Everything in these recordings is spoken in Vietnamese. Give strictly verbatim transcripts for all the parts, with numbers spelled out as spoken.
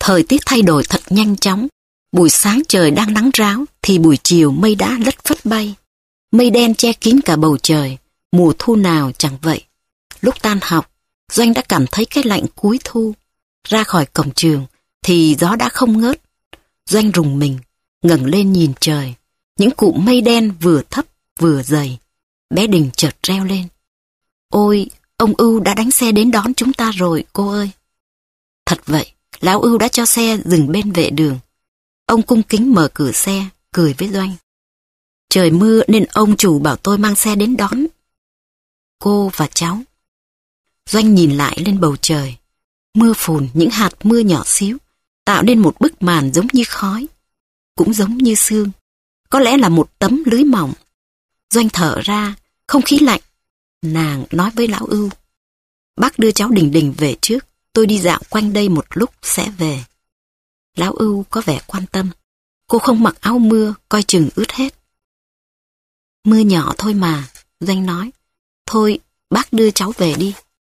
Thời tiết thay đổi thật nhanh chóng. Buổi sáng trời đang nắng ráo thì buổi chiều mây đá lất phất bay. Mây đen che kín cả bầu trời, mùa thu nào chẳng vậy. Lúc tan học, Doanh đã cảm thấy cái lạnh cuối thu. Ra khỏi cổng trường thì gió đã không ngớt. Doanh rùng mình, ngẩng lên nhìn trời. Những cụm mây đen vừa thấp vừa dày. Bé Đình chợt reo lên. Ôi, ông Ưu đã đánh xe đến đón chúng ta rồi, cô ơi. Thật vậy, lão Ưu đã cho xe dừng bên vệ đường. Ông cung kính mở cửa xe, cười với Doanh. Trời mưa nên ông chủ bảo tôi mang xe đến đón cô và cháu. Doanh nhìn lại lên bầu trời. Mưa phùn, những hạt mưa nhỏ xíu, tạo nên một bức màn giống như khói, cũng giống như sương. Có lẽ là một tấm lưới mỏng. Doanh thở ra, không khí lạnh. Nàng nói với lão Ưu. Bác đưa cháu Đình Đình về trước, tôi đi dạo quanh đây một lúc sẽ về. Lão Ưu có vẻ quan tâm. Cô không mặc áo mưa, coi chừng ướt hết. Mưa nhỏ thôi mà, Doanh nói. Thôi, bác đưa cháu về đi.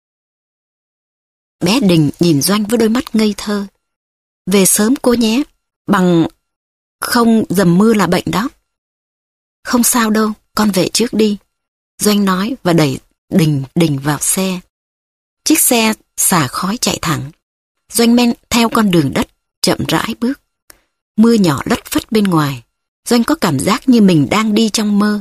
Bé Đình nhìn Doanh với đôi mắt ngây thơ. Về sớm cô nhé, bằng không dầm mưa là bệnh đó. Không sao đâu, con về trước đi. Doanh nói và đẩy Đình Đình vào xe. Chiếc xe xả khói chạy thẳng. Doanh men theo con đường đất, chậm rãi bước. Mưa nhỏ lất phất bên ngoài. Doanh có cảm giác như mình đang đi trong mơ.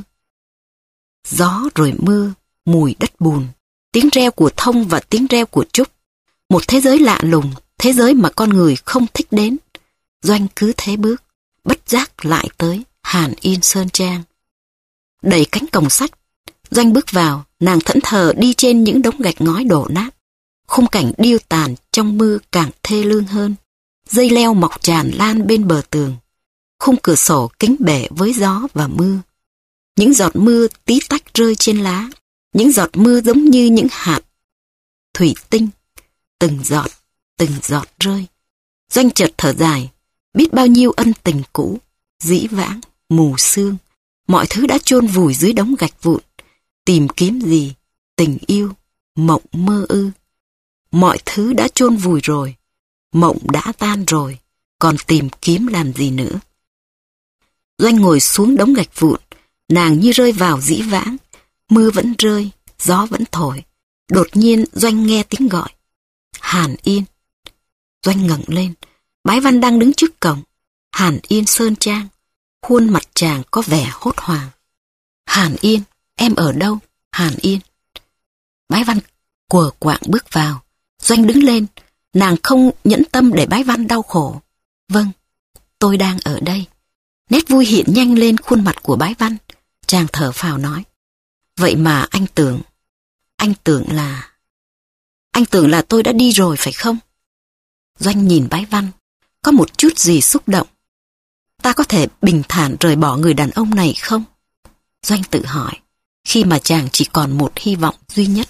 Gió rồi mưa, mùi đất bùn, tiếng reo của Thông và tiếng reo của Trúc. Một thế giới lạ lùng, thế giới mà con người không thích đến. Doanh cứ thế bước, bất giác lại tới Hàn Yên Sơn Trang. Đẩy cánh cổng sắt, Doanh bước vào, nàng thẫn thờ đi trên những đống gạch ngói đổ nát. Khung cảnh điêu tàn trong mưa càng thê lương hơn. Dây leo mọc tràn lan bên bờ tường. Khung cửa sổ kính bể với gió và mưa. Những giọt mưa tí tách rơi trên lá. Những giọt mưa giống như những hạt thủy tinh. Từng giọt, từng giọt rơi. Doanh chợt thở dài. Biết bao nhiêu ân tình cũ, dĩ vãng, mù sương. Mọi thứ đã chôn vùi dưới đống gạch vụn. Tìm kiếm gì? Tình yêu, mộng mơ ư. Mọi thứ đã chôn vùi rồi. Mộng đã tan rồi. Còn tìm kiếm làm gì nữa? Doanh ngồi xuống đống gạch vụn. Nàng như rơi vào dĩ vãng. Mưa vẫn rơi, gió vẫn thổi. Đột nhiên Doanh nghe tiếng gọi. Hàn Yên. Doanh ngẩng lên. Bái Văn đang đứng trước cổng. Hàn Yên Sơn Trang. Khuôn mặt chàng có vẻ hốt hoảng. Hàn Yên, em ở đâu? Hàn Yên. Bái Văn quờ quạng bước vào. Doanh đứng lên. Nàng không nhẫn tâm để Bái Văn đau khổ. Vâng, tôi đang ở đây. Nét vui hiện nhanh lên khuôn mặt của Bái Văn. Chàng thở phào nói. Vậy mà anh tưởng, anh tưởng là... Anh tưởng là tôi đã đi rồi phải không? Doanh nhìn Bái Văn, có một chút gì xúc động. Ta có thể bình thản rời bỏ người đàn ông này không? Doanh tự hỏi, khi mà chàng chỉ còn một hy vọng duy nhất.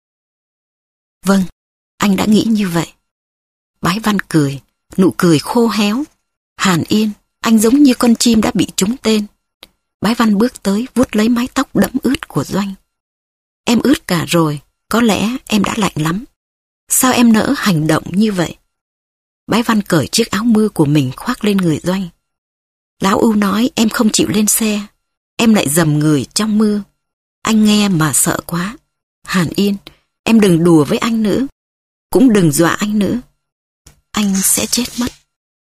Vâng, anh đã nghĩ như vậy. Bái Văn cười, nụ cười khô héo. Hàn Yên, anh giống như con chim đã bị trúng tên. Bái Văn bước tới vuốt lấy mái tóc đẫm ướt của Doanh. Em ướt cả rồi, có lẽ em đã lạnh lắm. Sao em nỡ hành động như vậy? Bái Văn cởi chiếc áo mưa của mình khoác lên người Doanh. Lão Ưu nói em không chịu lên xe. Em lại dầm người trong mưa. Anh nghe mà sợ quá. Hàn Yên, em đừng đùa với anh nữa. Cũng đừng dọa anh nữa. Anh sẽ chết mất.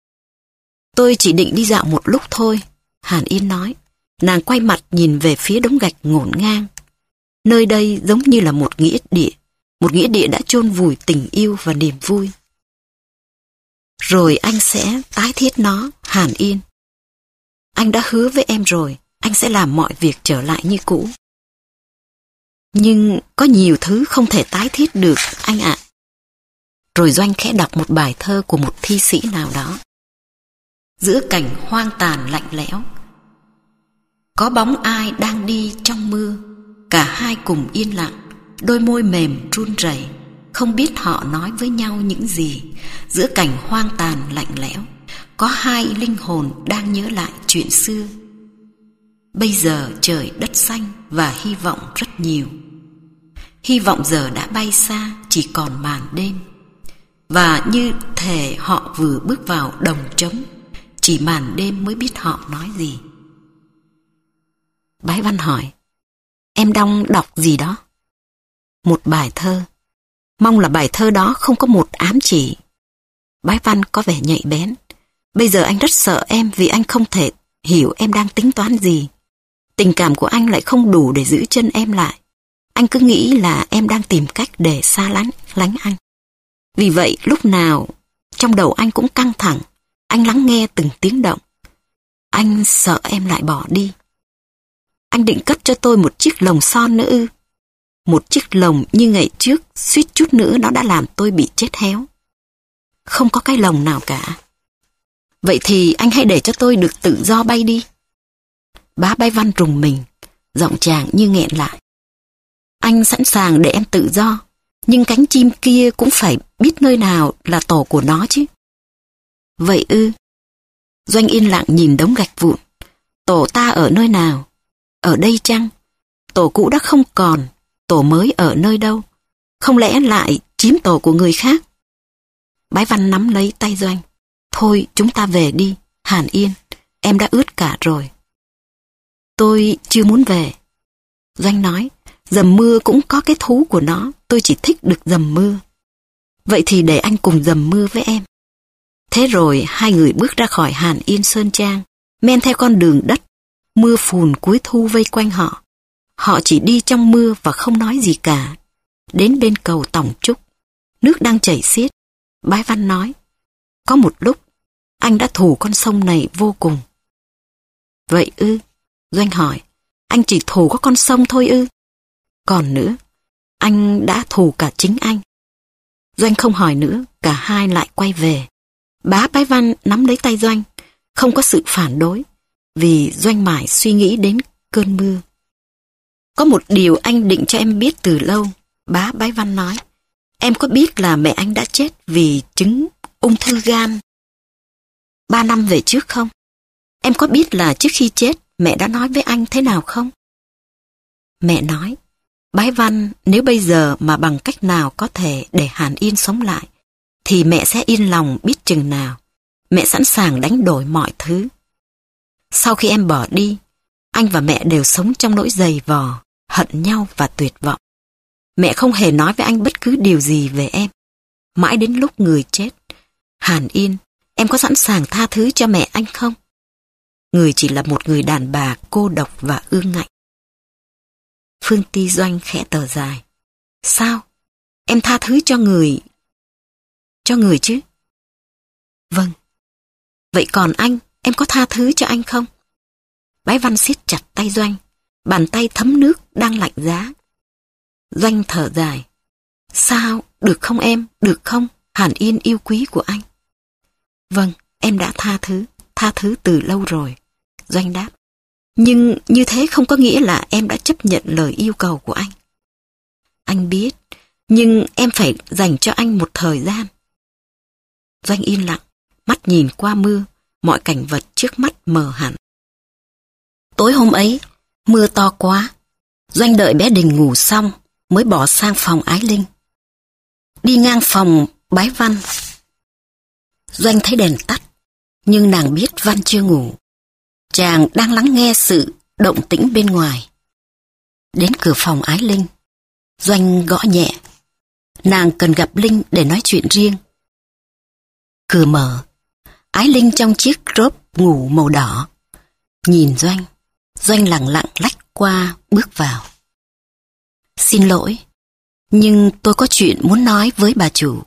Tôi chỉ định đi dạo một lúc thôi. Hàn Yên nói. Nàng quay mặt nhìn về phía đống gạch ngổn ngang. Nơi đây giống như là một nghĩa địa. Một nghĩa địa đã chôn vùi tình yêu và niềm vui. Rồi anh sẽ tái thiết nó, Hàn Yên. Anh đã hứa với em rồi, anh sẽ làm mọi việc trở lại như cũ. Nhưng có nhiều thứ không thể tái thiết được, anh ạ. Rồi Doanh khẽ đọc một bài thơ của một thi sĩ nào đó. Giữa cảnh hoang tàn lạnh lẽo, có bóng ai đang đi trong mưa. Cả hai cùng yên lặng, đôi môi mềm run rẩy, không biết họ nói với nhau những gì. Giữa cảnh hoang tàn lạnh lẽo, có hai linh hồn đang nhớ lại chuyện xưa. Bây giờ trời đất xanh và hy vọng rất nhiều. Hy vọng giờ đã bay xa, chỉ còn màn đêm. Và như thế thể họ vừa bước vào đồng trống, chỉ màn đêm mới biết họ nói gì. Bái Văn hỏi, em đang đọc gì đó? Một bài thơ. Mong là bài thơ đó không có một ám chỉ. Bái Văn có vẻ nhạy bén. Bây giờ anh rất sợ em vì anh không thể hiểu em đang tính toán gì. Tình cảm của anh lại không đủ để giữ chân em lại. Anh cứ nghĩ là em đang tìm cách để xa lánh, lánh anh. Vì vậy lúc nào trong đầu anh cũng căng thẳng. Anh lắng nghe từng tiếng động. Anh sợ em lại bỏ đi. Anh định cất cho tôi một chiếc lồng son nữa ư? Một chiếc lồng như ngày trước, suýt chút nữa nó đã làm tôi bị chết héo. Không có cái lồng nào cả. Vậy thì anh hãy để cho tôi được tự do bay đi. Bá Bái Văn rùng mình, giọng chàng như nghẹn lại. Anh sẵn sàng để em tự do, nhưng cánh chim kia cũng phải biết nơi nào là tổ của nó chứ. Vậy ư? Doanh yên lặng nhìn đống gạch vụn. Tổ ta ở nơi nào? Ở đây chăng? Tổ cũ đã không còn, tổ mới ở nơi đâu? Không lẽ lại chiếm tổ của người khác? Bái Văn nắm lấy tay Doanh. Thôi chúng ta về đi, Hàn Yên, em đã ướt cả rồi. Tôi chưa muốn về. Doanh nói, dầm mưa cũng có cái thú của nó, tôi chỉ thích được dầm mưa. Vậy thì để anh cùng dầm mưa với em. Thế rồi hai người bước ra khỏi Hàn Yên Sơn Trang, men theo con đường đất, mưa phùn cuối thu vây quanh họ. Họ chỉ đi trong mưa và không nói gì cả. Đến bên cầu Tòng Trúc, nước đang chảy xiết. Bái Văn nói, có một lúc, anh đã thù con sông này vô cùng. Vậy ư? Doanh hỏi, anh chỉ thù có con sông thôi ư? Còn nữa, anh đã thù cả chính anh. Doanh không hỏi nữa, cả hai lại quay về. Bá Bái Văn nắm lấy tay Doanh, không có sự phản đối, vì Doanh mải suy nghĩ đến cơn mưa. Có một điều anh định cho em biết từ lâu, Bá Bái Văn nói. Em có biết là mẹ anh đã chết vì chứng ung thư gan ba năm về trước không? Em có biết là trước khi chết mẹ đã nói với anh thế nào không? Mẹ nói, Bái Văn, nếu bây giờ mà bằng cách nào có thể để Hàn Yên sống lại, thì mẹ sẽ yên lòng biết chừng nào. Mẹ sẵn sàng đánh đổi mọi thứ. Sau khi em bỏ đi, anh và mẹ đều sống trong nỗi dày vò, hận nhau và tuyệt vọng. Mẹ không hề nói với anh bất cứ điều gì về em. Mãi đến lúc người chết, Hàn Yên, em có sẵn sàng tha thứ cho mẹ anh không? Người chỉ là một người đàn bà cô độc và ương ngạnh. Phương Ti Doanh khẽ thở dài. Sao? Em tha thứ cho người... Cho người chứ? Vâng. Vậy còn anh, em có tha thứ cho anh không? Bái Văn siết chặt tay Doanh. Bàn tay thấm nước đang lạnh giá. Doanh thở dài. Sao? Được không em? Được không? Hàn Yên yêu quý của anh. Vâng, em đã tha thứ. Tha thứ từ lâu rồi. Doanh đáp. Nhưng như thế không có nghĩa là em đã chấp nhận lời yêu cầu của anh. Anh biết, nhưng em phải dành cho anh một thời gian. Doanh yên lặng, mắt nhìn qua mưa, mọi cảnh vật trước mắt mờ hẳn. Tối hôm ấy, mưa to quá. Doanh đợi bé Đình ngủ xong mới bỏ sang phòng Ái Linh. Đi ngang phòng Bái Văn, Doanh thấy đèn tắt, nhưng nàng biết Văn chưa ngủ. Chàng đang lắng nghe sự động tĩnh bên ngoài. Đến cửa phòng Ái Linh, Doanh gõ nhẹ. Nàng cần gặp Linh để nói chuyện riêng. Cửa mở, Ái Linh trong chiếc rốp ngủ màu đỏ. Nhìn Doanh, Doanh lặng lặng lách qua bước vào. Xin lỗi, nhưng tôi có chuyện muốn nói với bà chủ.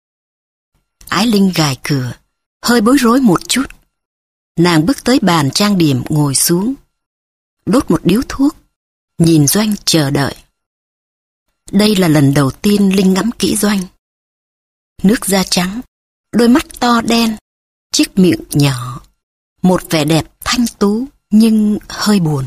Ái Linh gài cửa, hơi bối rối một chút. Nàng bước tới bàn trang điểm ngồi xuống, đốt một điếu thuốc, nhìn Doanh chờ đợi. Đây là lần đầu tiên Linh ngắm kỹ Doanh. Nước da trắng, đôi mắt to đen, chiếc miệng nhỏ, một vẻ đẹp thanh tú nhưng hơi buồn.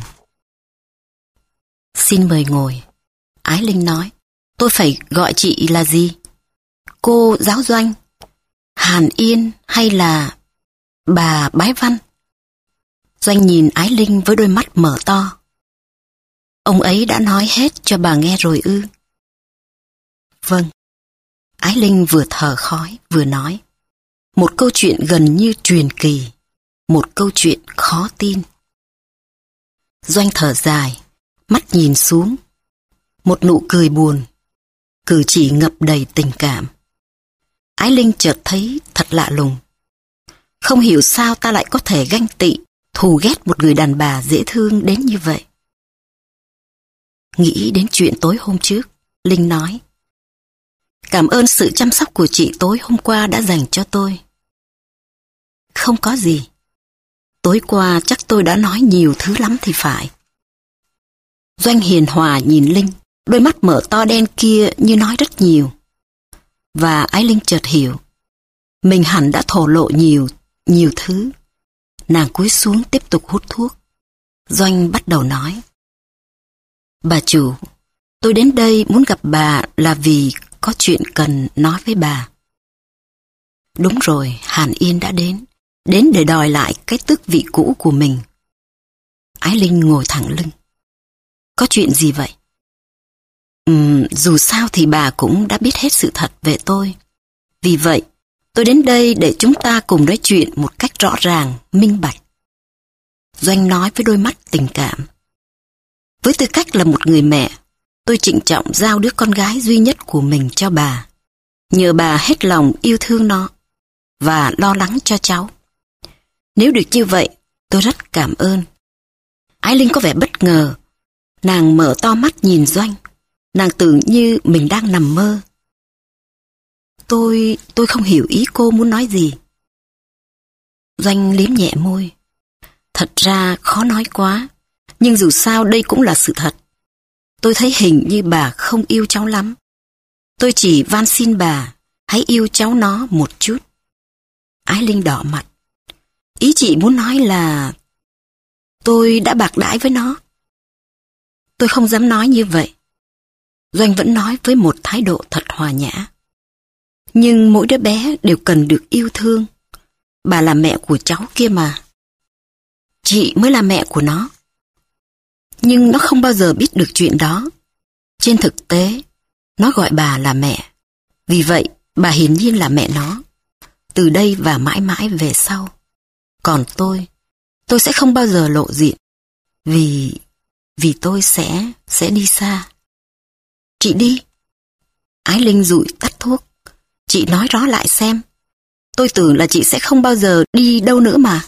Xin mời ngồi. Ái Linh nói. Tôi phải gọi chị là gì? Cô giáo Doanh, Hàn Yên hay là bà Bái Văn? Doanh nhìn Ái Linh với đôi mắt mở to. Ông ấy đã nói hết cho bà nghe rồi ư? Vâng. Ái Linh vừa thở khói vừa nói. Một câu chuyện gần như truyền kỳ, một câu chuyện khó tin. Doanh thở dài, mắt nhìn xuống, một nụ cười buồn, cử chỉ ngập đầy tình cảm. Ái Linh chợt thấy thật lạ lùng. Không hiểu sao ta lại có thể ganh tị, thù ghét một người đàn bà dễ thương đến như vậy. Nghĩ đến chuyện tối hôm trước, Linh nói: cảm ơn sự chăm sóc của chị tối hôm qua đã dành cho tôi. Không có gì. Tối qua chắc tôi đã nói nhiều thứ lắm thì phải. Doanh hiền hòa nhìn Linh, đôi mắt mở to đen kia như nói rất nhiều. Và Ái Linh chợt hiểu, mình hẳn đã thổ lộ nhiều, nhiều thứ. Nàng cúi xuống tiếp tục hút thuốc. Doanh bắt đầu nói: bà chủ, tôi đến đây muốn gặp bà là vì có chuyện cần nói với bà. Đúng rồi, Hàn Yên đã đến, đến để đòi lại cái tước vị cũ của mình. Ái Linh ngồi thẳng lưng. Có chuyện gì vậy? Ừm, dù sao thì bà cũng đã biết hết sự thật về tôi. Vì vậy, tôi đến đây để chúng ta cùng nói chuyện một cách rõ ràng, minh bạch. Doanh nói với đôi mắt tình cảm. Với tư cách là một người mẹ, tôi trịnh trọng giao đứa con gái duy nhất của mình cho bà. Nhờ bà hết lòng yêu thương nó và lo lắng cho cháu. Nếu được như vậy, tôi rất cảm ơn. Ái Linh có vẻ bất ngờ. Nàng mở to mắt nhìn Doanh. Nàng tưởng như mình đang nằm mơ. Tôi, tôi không hiểu ý cô muốn nói gì. Doanh liếm nhẹ môi. Thật ra khó nói quá, nhưng dù sao đây cũng là sự thật. Tôi thấy hình như bà không yêu cháu lắm. Tôi chỉ van xin bà, hãy yêu cháu nó một chút. Ái Linh đỏ mặt. Ý chị muốn nói là tôi đã bạc đãi với nó. Tôi không dám nói như vậy. Doanh vẫn nói với một thái độ thật hòa nhã. Nhưng mỗi đứa bé đều cần được yêu thương. Bà là mẹ của cháu kia mà. Chị mới là mẹ của nó. Nhưng nó không bao giờ biết được chuyện đó. Trên thực tế, nó gọi bà là mẹ. Vì vậy, bà hiển nhiên là mẹ nó. Từ đây và mãi mãi về sau. Còn tôi, tôi sẽ không bao giờ lộ diện. Vì, vì tôi sẽ, sẽ đi xa. Chị đi. Ái Linh dụi tắt thuốc. Chị nói rõ lại xem. Tôi tưởng là chị sẽ không bao giờ đi đâu nữa mà.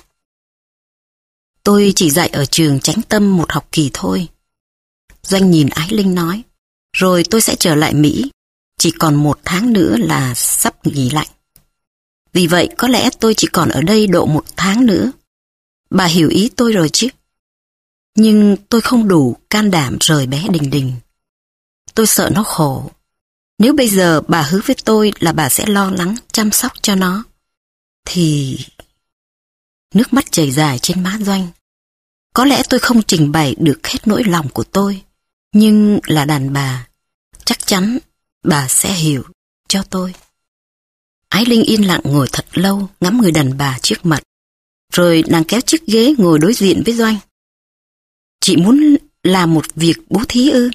Tôi chỉ dạy ở trường Chánh Tâm một học kỳ thôi. Doanh nhìn Ái Linh nói. Rồi tôi sẽ trở lại Mỹ. Chỉ còn một tháng nữa là sắp nghỉ lạnh. Vì vậy có lẽ tôi chỉ còn ở đây độ một tháng nữa. Bà hiểu ý tôi rồi chứ. Nhưng tôi không đủ can đảm rời bé Đình Đình. Tôi sợ nó khổ. Nếu bây giờ bà hứa với tôi là bà sẽ lo lắng chăm sóc cho nó, thì... Nước mắt chảy dài trên má Doanh. Có lẽ tôi không trình bày được hết nỗi lòng của tôi, nhưng là đàn bà, chắc chắn bà sẽ hiểu cho tôi. Ái Linh yên lặng ngồi thật lâu ngắm người đàn bà trước mặt. Rồi nàng kéo chiếc ghế ngồi đối diện với Doanh. Chị muốn làm một việc bố thí ư?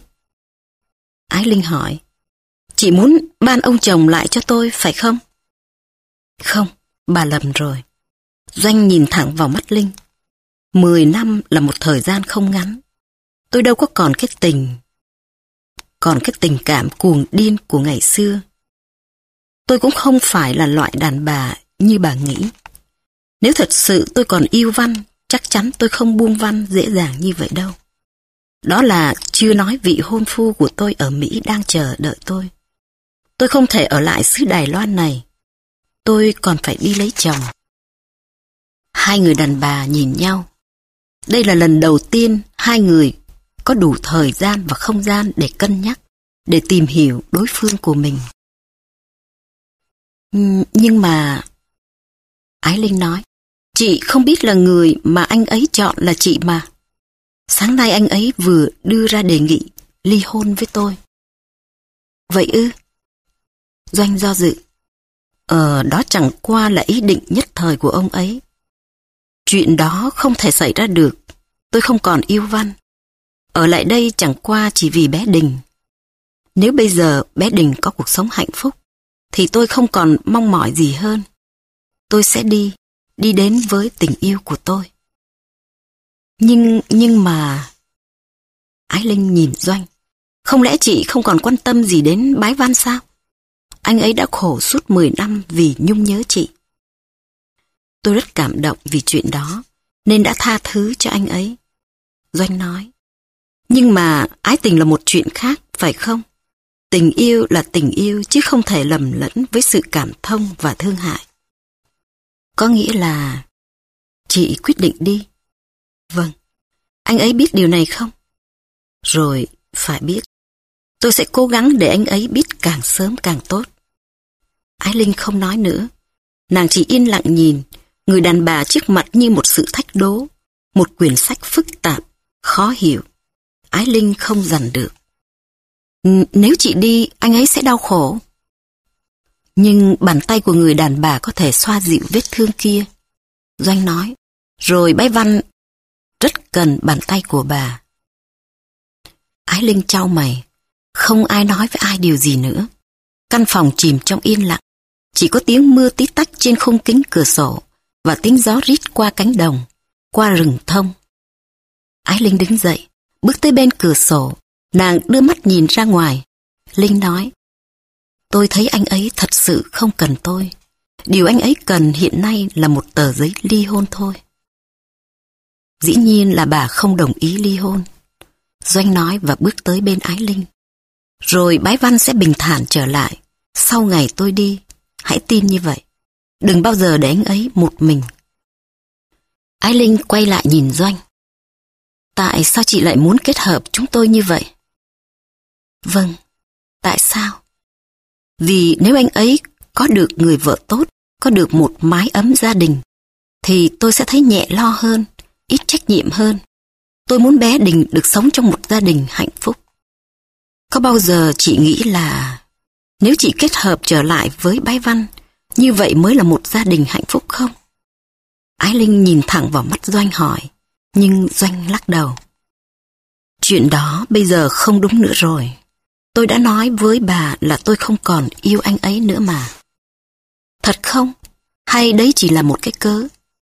Ái Linh hỏi. Chị muốn ban ông chồng lại cho tôi, phải không? Không, bà lầm rồi. Doanh nhìn thẳng vào mắt Linh. Mười năm là một thời gian không ngắn. Tôi đâu có còn cái tình, còn cái tình cảm cuồng điên của ngày xưa. Tôi cũng không phải là loại đàn bà như bà nghĩ. Nếu thật sự tôi còn yêu Văn, chắc chắn tôi không buông Văn dễ dàng như vậy đâu. Đó là chưa nói vị hôn phu của tôi ở Mỹ đang chờ đợi tôi. Tôi không thể ở lại xứ Đài Loan này. Tôi còn phải đi lấy chồng. Hai người đàn bà nhìn nhau. Đây là lần đầu tiên hai người có đủ thời gian và không gian để cân nhắc, để tìm hiểu đối phương của mình. Nhưng mà... Ái Linh nói, chị không biết là người mà anh ấy chọn là chị mà. Sáng nay anh ấy vừa đưa ra đề nghị ly hôn với tôi. Vậy ư? Doanh do dự. Ờ, đó chẳng qua là ý định nhất thời của ông ấy. Chuyện đó không thể xảy ra được. Tôi không còn yêu Văn. Ở lại đây chẳng qua chỉ vì bé Đình. Nếu bây giờ bé Đình có cuộc sống hạnh phúc, thì tôi không còn mong mỏi gì hơn. tôi sẽ đi, đi đến với tình yêu của tôi. Nhưng, nhưng mà... Ái Linh nhìn Doanh. Không lẽ chị không còn quan tâm gì đến Bái Văn sao? Anh ấy đã khổ suốt mười năm vì nhung nhớ chị. Tôi rất cảm động vì chuyện đó, nên đã tha thứ cho anh ấy. Doanh nói. Nhưng mà ái tình là một chuyện khác, phải không? Tình yêu là tình yêu chứ không thể lầm lẫn với sự cảm thông và thương hại. Có nghĩa là chị quyết định đi. Vâng, anh ấy biết điều này không? Rồi, phải biết. Tôi sẽ cố gắng để anh ấy biết càng sớm càng tốt. Ái Linh không nói nữa. Nàng chỉ yên lặng nhìn, người đàn bà trước mặt như một sự thách đố, một quyển sách phức tạp, khó hiểu. Ái Linh không dằn được. Nếu chị đi, anh ấy sẽ đau khổ. Nhưng bàn tay của người đàn bà có thể xoa dịu vết thương kia. Doanh nói, rồi Bái Văn rất cần bàn tay của bà. Ái Linh chau mày, không ai nói với ai điều gì nữa. Căn phòng chìm trong yên lặng, chỉ có tiếng mưa tí tách trên khung kính cửa sổ và tiếng gió rít qua cánh đồng, qua rừng thông. Ái Linh đứng dậy, bước tới bên cửa sổ, nàng đưa mắt nhìn ra ngoài. Linh nói, tôi thấy anh ấy thật sự không cần tôi. Điều anh ấy cần hiện nay là một tờ giấy ly hôn thôi. Dĩ nhiên là bà không đồng ý ly hôn. Doanh nói và bước tới bên Ái Linh. Rồi Bái Văn sẽ bình thản trở lại. Sau ngày tôi đi, hãy tin như vậy. Đừng bao giờ để anh ấy một mình. Ái Linh quay lại nhìn Doanh. Tại sao chị lại muốn kết hợp chúng tôi như vậy? Vâng, tại sao? Vì nếu anh ấy có được người vợ tốt, có được một mái ấm gia đình, thì tôi sẽ thấy nhẹ lo hơn, ít trách nhiệm hơn. Tôi muốn bé Đình được sống trong một gia đình hạnh phúc. Có bao giờ chị nghĩ là nếu chị kết hợp trở lại với Bái Văn, như vậy mới là một gia đình hạnh phúc không? Ái Linh nhìn thẳng vào mắt Doanh hỏi, nhưng Doanh lắc đầu. Chuyện đó bây giờ không đúng nữa rồi. Tôi đã nói với bà là tôi không còn yêu anh ấy nữa mà. Thật không? Hay đấy chỉ là một cái cớ?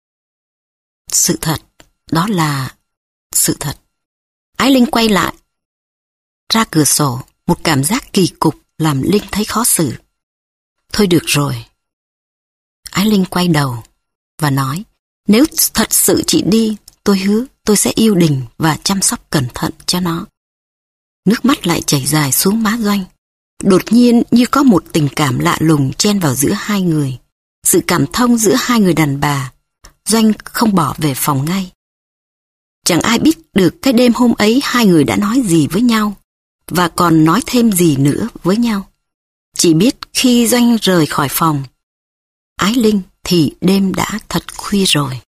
Sự thật, đó là sự thật. Ái Linh quay lại. Ra cửa sổ, một cảm giác kỳ cục làm Linh thấy khó xử. Thôi được rồi. Ái Linh quay đầu và nói, nếu thật sự chị đi, tôi hứa tôi sẽ yêu Đình và chăm sóc cẩn thận cho nó. Nước mắt lại chảy dài xuống má Doanh. Đột nhiên như có một tình cảm lạ lùng chen vào giữa hai người. Sự cảm thông giữa hai người đàn bà. Doanh không bỏ về phòng ngay. Chẳng ai biết được cái đêm hôm ấy hai người đã nói gì với nhau và còn nói thêm gì nữa với nhau. Chỉ biết khi Doanh rời khỏi phòng Ái Linh thì đêm đã thật khuya rồi.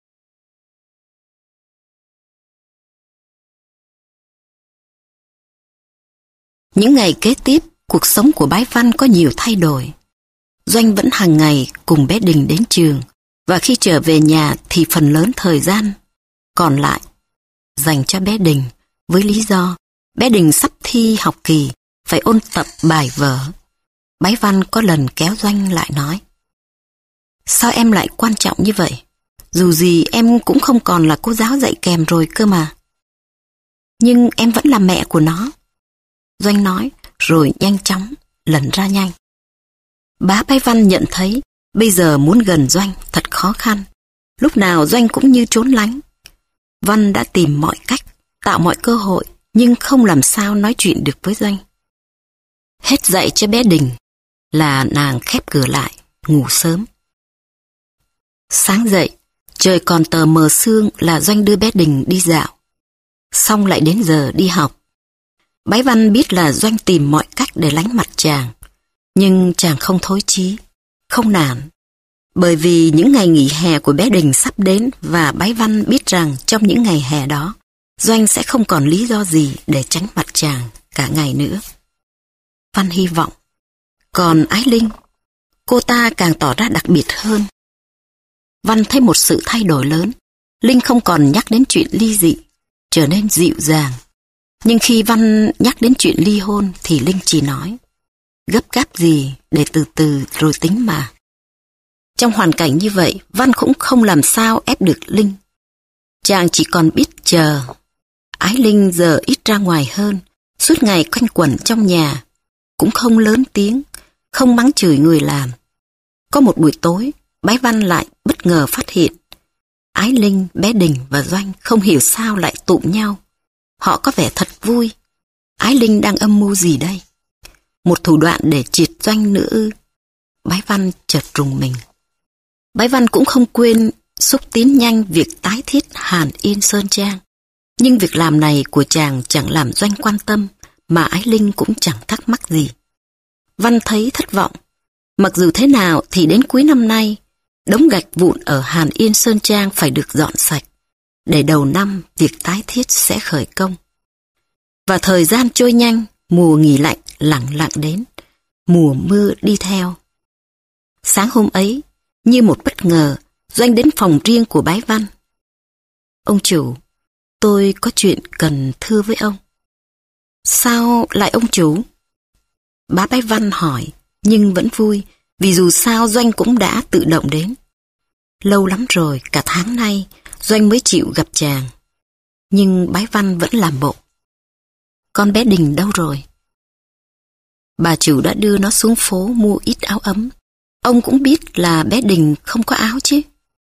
Những ngày kế tiếp, cuộc sống của Bái Văn có nhiều thay đổi. Doanh vẫn hàng ngày cùng bé Đình đến trường, và khi trở về nhà thì phần lớn thời gian còn lại dành cho bé Đình, với lý do bé Đình sắp thi học kỳ, phải ôn tập bài vở. Bái Văn có lần kéo Doanh lại nói, sao em lại quan trọng như vậy? Dù gì em cũng không còn là cô giáo dạy kèm rồi cơ mà. Nhưng em vẫn là mẹ của nó. Doanh nói, rồi nhanh chóng lẩn ra nhanh. Bá Bái Văn nhận thấy bây giờ muốn gần Doanh thật khó khăn. Lúc nào Doanh cũng như trốn lánh. Văn đã tìm mọi cách, tạo mọi cơ hội, nhưng không làm sao nói chuyện được với Doanh. Hết dạy cho bé Đình là nàng khép cửa lại, ngủ sớm. Sáng dậy, trời còn tờ mờ sương là Doanh đưa bé Đình đi dạo. Xong lại đến giờ đi học. Bái Văn biết là Doanh tìm mọi cách để lánh mặt chàng, nhưng chàng không thối chí, không nản. Bởi vì những ngày nghỉ hè của bé Đình sắp đến và Bái Văn biết rằng trong những ngày hè đó, Doanh sẽ không còn lý do gì để tránh mặt chàng cả ngày nữa. Văn hy vọng. Còn Ái Linh, cô ta càng tỏ ra đặc biệt hơn. Văn thấy một sự thay đổi lớn. Linh không còn nhắc đến chuyện ly dị, trở nên dịu dàng. Nhưng khi Văn nhắc đến chuyện ly hôn thì Linh chỉ nói, gấp gáp gì để từ từ rồi tính mà. Trong hoàn cảnh như vậy, Văn cũng không làm sao ép được Linh. Chàng chỉ còn biết chờ. Ái Linh giờ ít ra ngoài hơn, suốt ngày quanh quẩn trong nhà, cũng không lớn tiếng, không mắng chửi người làm. Có một buổi tối, Bái Văn lại bất ngờ phát hiện Ái Linh, bé Đình và Doanh không hiểu sao lại tụm nhau. Họ có vẻ thật vui. Ái Linh đang âm mưu gì đây? Một thủ đoạn để triệt Doanh nữa ư? Bái Văn chợt rùng mình. Bái Văn cũng không quên xúc tiến nhanh việc tái thiết Hàn Yên Sơn Trang. Nhưng việc làm này của chàng chẳng làm Doanh quan tâm, mà Ái Linh cũng chẳng thắc mắc gì. Văn thấy thất vọng. Mặc dù thế nào thì đến cuối năm nay, đống gạch vụn ở Hàn Yên Sơn Trang phải được dọn sạch, để đầu năm việc tái thiết sẽ khởi công. Và thời gian trôi nhanh, mùa nghỉ lạnh lẳng lặng đến, mùa mưa đi theo. Sáng hôm ấy, như một bất ngờ, Doanh đến phòng riêng của Bái Văn. Ông chủ, tôi có chuyện cần thưa với ông. Sao lại ông chủ? Bá Bái Văn hỏi, nhưng vẫn vui, vì dù sao Doanh cũng đã tự động đến. Lâu lắm rồi, cả tháng nay, Doanh mới chịu gặp chàng. Nhưng Bái Văn vẫn làm bộ. Con bé Đình đâu rồi? Bà chủ đã đưa nó xuống phố mua ít áo ấm. Ông cũng biết là bé Đình không có áo chứ.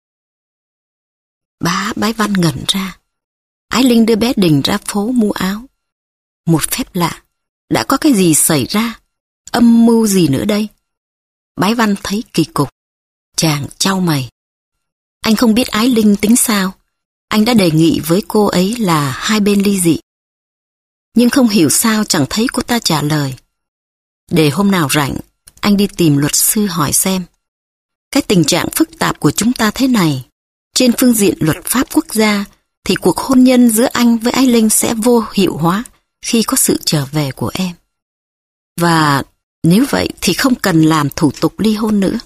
Bá Bái Văn ngẩn ra. Ái Linh đưa bé Đình ra phố mua áo. Một phép lạ. Đã có cái gì xảy ra? Âm mưu gì nữa đây? Bái Văn thấy kỳ cục. Chàng chau mày. Anh không biết Ái Linh tính sao. Anh đã đề nghị với cô ấy là hai bên ly dị. Nhưng không hiểu sao chẳng thấy cô ta trả lời. Để hôm nào rảnh, anh đi tìm luật sư hỏi xem. Cái tình trạng phức tạp của chúng ta thế này, trên phương diện luật pháp quốc gia, thì cuộc hôn nhân giữa anh với Ái Linh sẽ vô hiệu hóa khi có sự trở về của em. Và nếu vậy thì không cần làm thủ tục ly hôn nữa.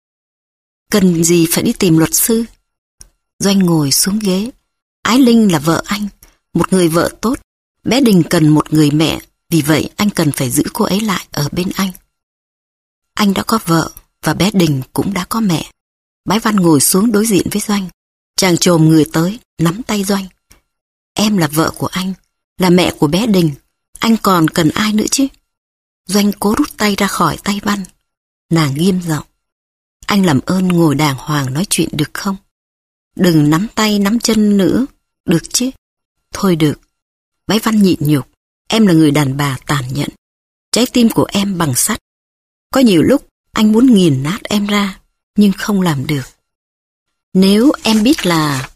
Cần gì phải đi tìm luật sư? Doanh ngồi xuống ghế. Ái Linh là vợ anh, một người vợ tốt. Bé Đình cần một người mẹ, vì vậy anh cần phải giữ cô ấy lại ở bên anh. Anh đã có vợ, và bé Đình cũng đã có mẹ. Bái Văn ngồi xuống đối diện với Doanh. Chàng chồm người tới, nắm tay Doanh. Em là vợ của anh, là mẹ của bé Đình. Anh còn cần ai nữa chứ? Doanh cố rút tay ra khỏi tay Văn. Nàng nghiêm giọng. Anh làm ơn ngồi đàng hoàng nói chuyện được không? Đừng nắm tay nắm chân nữa, được chứ? Thôi được. Bái Văn nhịn nhục. Em là người đàn bà tàn nhẫn. Trái tim của em bằng sắt. Có nhiều lúc anh muốn nghiền nát em ra, nhưng không làm được. Nếu em biết là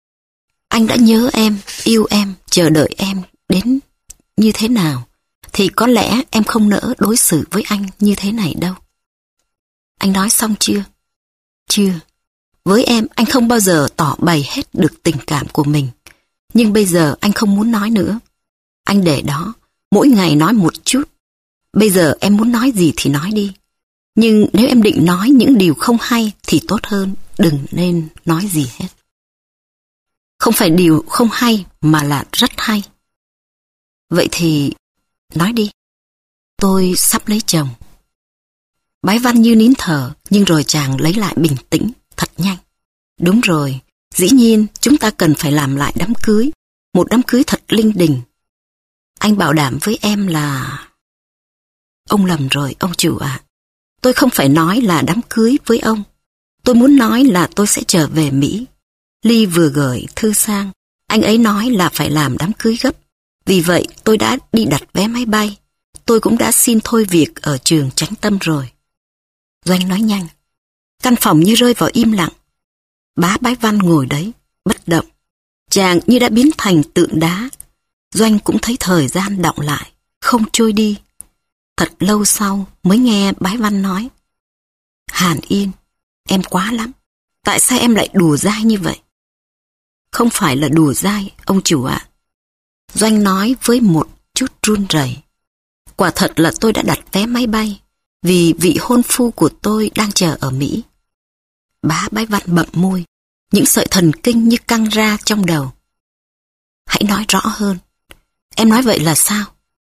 anh đã nhớ em, yêu em, chờ đợi em đến như thế nào, thì có lẽ em không nỡ đối xử với anh như thế này đâu. Anh nói xong chưa? Chưa. Với em, anh không bao giờ tỏ bày hết được tình cảm của mình. Nhưng bây giờ anh không muốn nói nữa. Anh để đó, mỗi ngày nói một chút. Bây giờ em muốn nói gì thì nói đi. Nhưng nếu em định nói những điều không hay thì tốt hơn, đừng nên nói gì hết. Không phải điều không hay mà là rất hay. Vậy thì nói đi. Tôi sắp lấy chồng. Bái Văn như nín thở, nhưng rồi chàng lấy lại bình tĩnh thật nhanh. Đúng rồi, dĩ nhiên chúng ta cần phải làm lại đám cưới, một đám cưới thật linh đình. Anh bảo đảm với em là... Ông lầm rồi, ông chủ ạ. Tôi không phải nói là đám cưới với ông. Tôi muốn nói là tôi sẽ trở về Mỹ. Ly vừa gửi thư sang, anh ấy nói là phải làm đám cưới gấp. Vì vậy tôi đã đi đặt vé máy bay. Tôi cũng đã xin thôi việc ở trường Chánh Tâm rồi. Doanh nói nhanh. Căn phòng như rơi vào im lặng. Bá Bái Văn ngồi đấy, bất động. Chàng như đã biến thành tượng đá. Doanh cũng thấy thời gian đọng lại, không trôi đi. Thật lâu sau mới nghe Bái Văn nói. Hàn Yên, em quá lắm. Tại sao em lại đùa dai như vậy? Không phải là đùa dai, ông chủ ạ. Doanh nói với một chút run rẩy. Quả thật là tôi đã đặt vé máy bay, vì vị hôn phu của tôi đang chờ ở Mỹ. Bá Bái Văn bậm môi, những sợi thần kinh như căng ra trong đầu. Hãy nói rõ hơn. Em nói vậy là sao?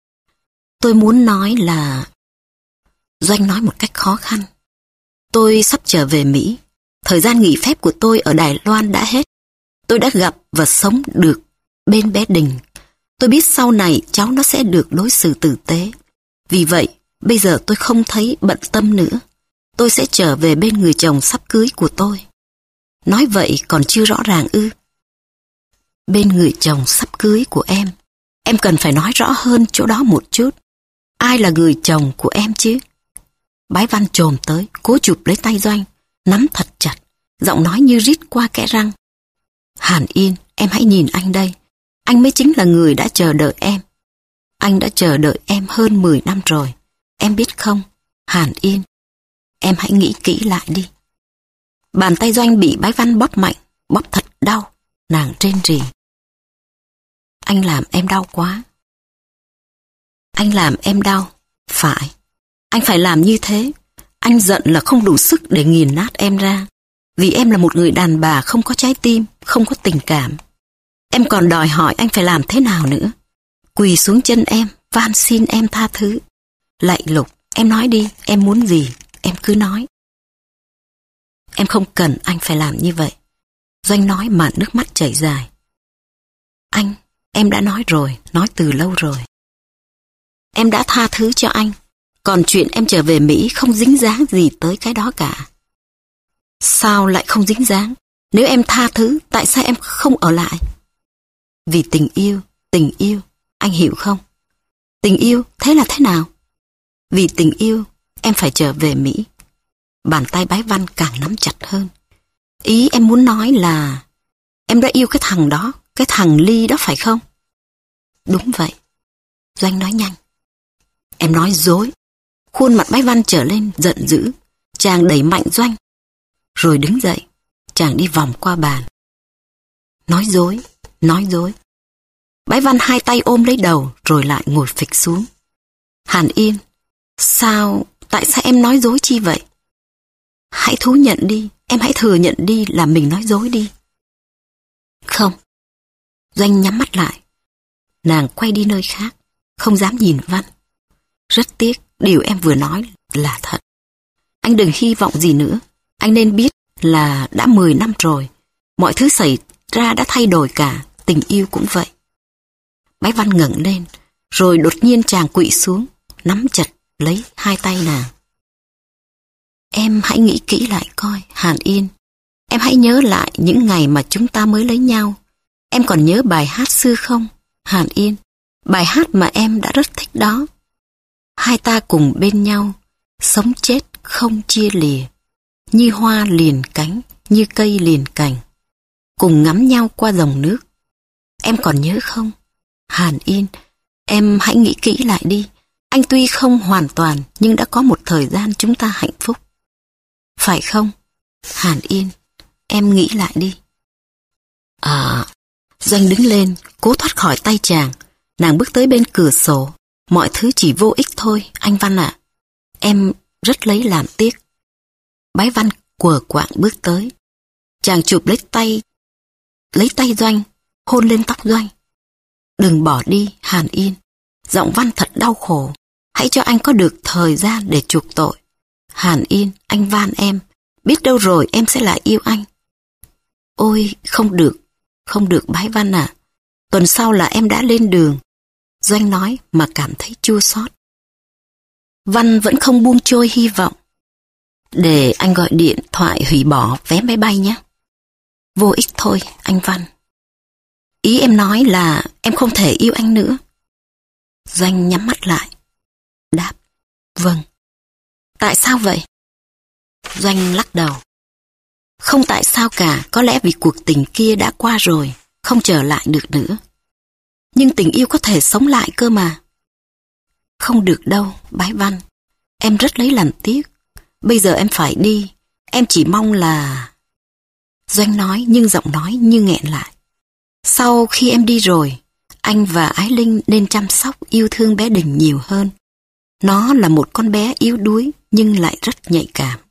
Tôi muốn nói là... Doanh nói một cách khó khăn. Tôi sắp trở về Mỹ, Thời gian nghỉ phép của tôi ở Đài Loan đã hết. Tôi đã gặp và sống được bên bé Đình. Tôi biết sau này cháu nó sẽ được đối xử tử tế. Vì vậy, bây giờ tôi không thấy bận tâm nữa. Tôi sẽ trở về bên người chồng sắp cưới của tôi. Nói vậy còn chưa rõ ràng ư? Bên người chồng sắp cưới của em. Em cần phải nói rõ hơn chỗ đó một chút. Ai là người chồng của em chứ? Bái Văn chồm tới, cố chụp lấy tay Doanh, nắm thật chặt, giọng nói như rít qua kẽ răng. Hàn Yên, em hãy nhìn anh đây. Anh mới chính là người đã chờ đợi em. Anh đã chờ đợi em hơn mười năm rồi. Em biết không, Hàn Yên, em hãy nghĩ kỹ lại đi. Bàn tay Doanh bị Bái Văn bóp mạnh, bóp thật đau, nàng rên rỉ. Anh làm em đau quá. Anh làm em đau, phải. Anh phải làm như thế. Anh giận là không đủ sức để nghiền nát em ra. Vì em là một người đàn bà không có trái tim, không có tình cảm. Em còn đòi hỏi anh phải làm thế nào nữa? Quỳ xuống chân em, van xin em tha thứ. Lạy Lục, em nói đi, em muốn gì, em cứ nói. Em không cần anh phải làm như vậy. Doanh nói mà nước mắt chảy dài. Anh, em đã nói rồi, nói từ lâu rồi. Em đã tha thứ cho anh. Còn chuyện em trở về Mỹ không dính dáng gì tới cái đó cả. Sao lại không dính dáng? Nếu em tha thứ, tại sao em không ở lại? Vì tình yêu, tình yêu, anh hiểu không? Tình yêu, thế là thế nào? Vì tình yêu, em phải trở về Mỹ. Bàn tay Bái Văn càng nắm chặt hơn. Ý em muốn nói là em đã yêu cái thằng đó, cái thằng Ly đó phải không? Đúng vậy. Doanh nói nhanh. Em nói dối. Khuôn mặt Bái Văn trở lên giận dữ. Chàng đẩy mạnh Doanh. Rồi đứng dậy. Chàng đi vòng qua bàn. Nói dối, nói dối. Bái Văn hai tay ôm lấy đầu rồi lại ngồi phịch xuống. Hàn Yên, sao, tại sao em nói dối chi vậy? Hãy thú nhận đi, em hãy thừa nhận đi là mình nói dối đi. Không. Doanh nhắm mắt lại. Nàng quay đi nơi khác, không dám nhìn Văn. Rất tiếc, điều em vừa nói là thật. Anh đừng hy vọng gì nữa. Anh nên biết là đã mười năm rồi. Mọi thứ xảy ra đã thay đổi cả, tình yêu cũng vậy. Bái Văn ngẩng lên, rồi đột nhiên chàng quỵ xuống, nắm chặt lấy hai tay nàng. Em hãy nghĩ kỹ lại coi, Hàn Yên. Em hãy nhớ lại những ngày mà chúng ta mới lấy nhau. Em còn nhớ bài hát xưa không, Hàn Yên? Bài hát mà em đã rất thích đó. Hai ta cùng bên nhau, sống chết không chia lìa. Như hoa liền cánh, như cây liền cành. Cùng ngắm nhau qua dòng nước. Em còn nhớ không? Hàn Yên, em hãy nghĩ kỹ lại đi. Anh tuy không hoàn toàn, nhưng đã có một thời gian chúng ta hạnh phúc. Phải không? Hàn Yên, em nghĩ lại đi. À, Doanh đứng lên, cố thoát khỏi tay chàng. Nàng bước tới bên cửa sổ. Mọi thứ chỉ vô ích thôi, anh Văn ạ. Em rất lấy làm tiếc. Bái Văn quờ quạng bước tới. Chàng chụp lấy tay, lấy tay Doanh, hôn lên tóc Doanh. Đừng bỏ đi, Hàn Yên. Giọng Văn thật đau khổ. Hãy cho anh có được thời gian để chuộc tội. Hàn Yên, anh van em. Biết đâu rồi em sẽ lại yêu anh. Ôi, không được, không được Bái Văn à. Tuần sau là em đã lên đường. Doanh nói mà cảm thấy chua xót. Văn vẫn không buông trôi hy vọng. Để anh gọi điện thoại hủy bỏ vé máy bay nhé. Vô ích thôi, anh Văn. Ý em nói là em không thể yêu anh nữa. Doanh nhắm mắt lại. Đáp, vâng. Tại sao vậy? Doanh lắc đầu. Không tại sao cả, có lẽ vì cuộc tình kia đã qua rồi, không trở lại được nữa. Nhưng tình yêu có thể sống lại cơ mà. Không được đâu, Bái Văn. Em rất lấy làm tiếc. Bây giờ em phải đi. Em chỉ mong là... Doanh nói nhưng giọng nói như nghẹn lại. Sau khi em đi rồi, anh và Ái Linh nên chăm sóc yêu thương bé Đình nhiều hơn. Nó là một con bé yếu đuối nhưng lại rất nhạy cảm.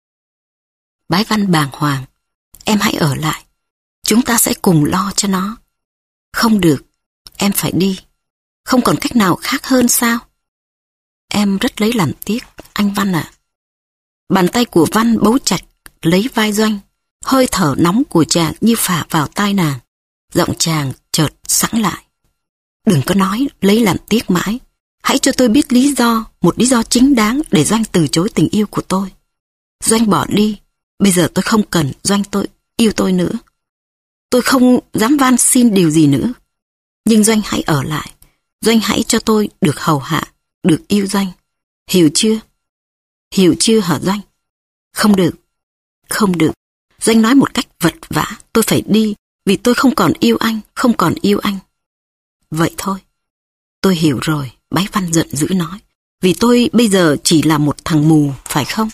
Bái Văn bàng hoàng. Em hãy ở lại. Chúng ta sẽ cùng lo cho nó. Không được, em phải đi. Không còn cách nào khác hơn sao? Em rất lấy làm tiếc, anh Văn ạ. Bàn tay của Văn bấu chặt lấy vai Doanh, Hơi thở nóng của chàng như phả vào tai nàng. Giọng chàng chợt sẵn lại. Đừng có nói lấy làm tiếc mãi. Hãy cho tôi biết lý do, một lý do chính đáng để Doanh từ chối tình yêu của tôi. Doanh bỏ đi. Bây giờ tôi không cần Doanh tôi yêu tôi nữa. Tôi không dám van xin điều gì nữa. Nhưng Doanh hãy ở lại. Doanh hãy cho tôi được hầu hạ, được yêu Doanh. Hiểu chưa? Hiểu chưa hả Doanh? Không được. Không được. Doanh nói một cách vật vã. Tôi phải đi vì tôi không còn yêu anh, không còn yêu anh. Vậy thôi. Tôi hiểu rồi, Bái Văn giận dữ nói. Vì tôi bây giờ chỉ là một thằng mù, phải không?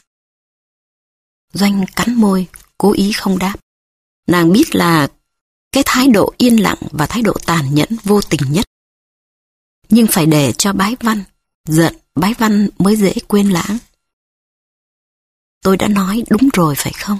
Doanh cắn môi, cố ý không đáp. Nàng biết là cái thái độ yên lặng và thái độ tàn nhẫn vô tình nhất. Nhưng phải để cho Bái Văn giận, Bái Văn mới dễ quên lãng. Tôi đã nói đúng rồi phải không?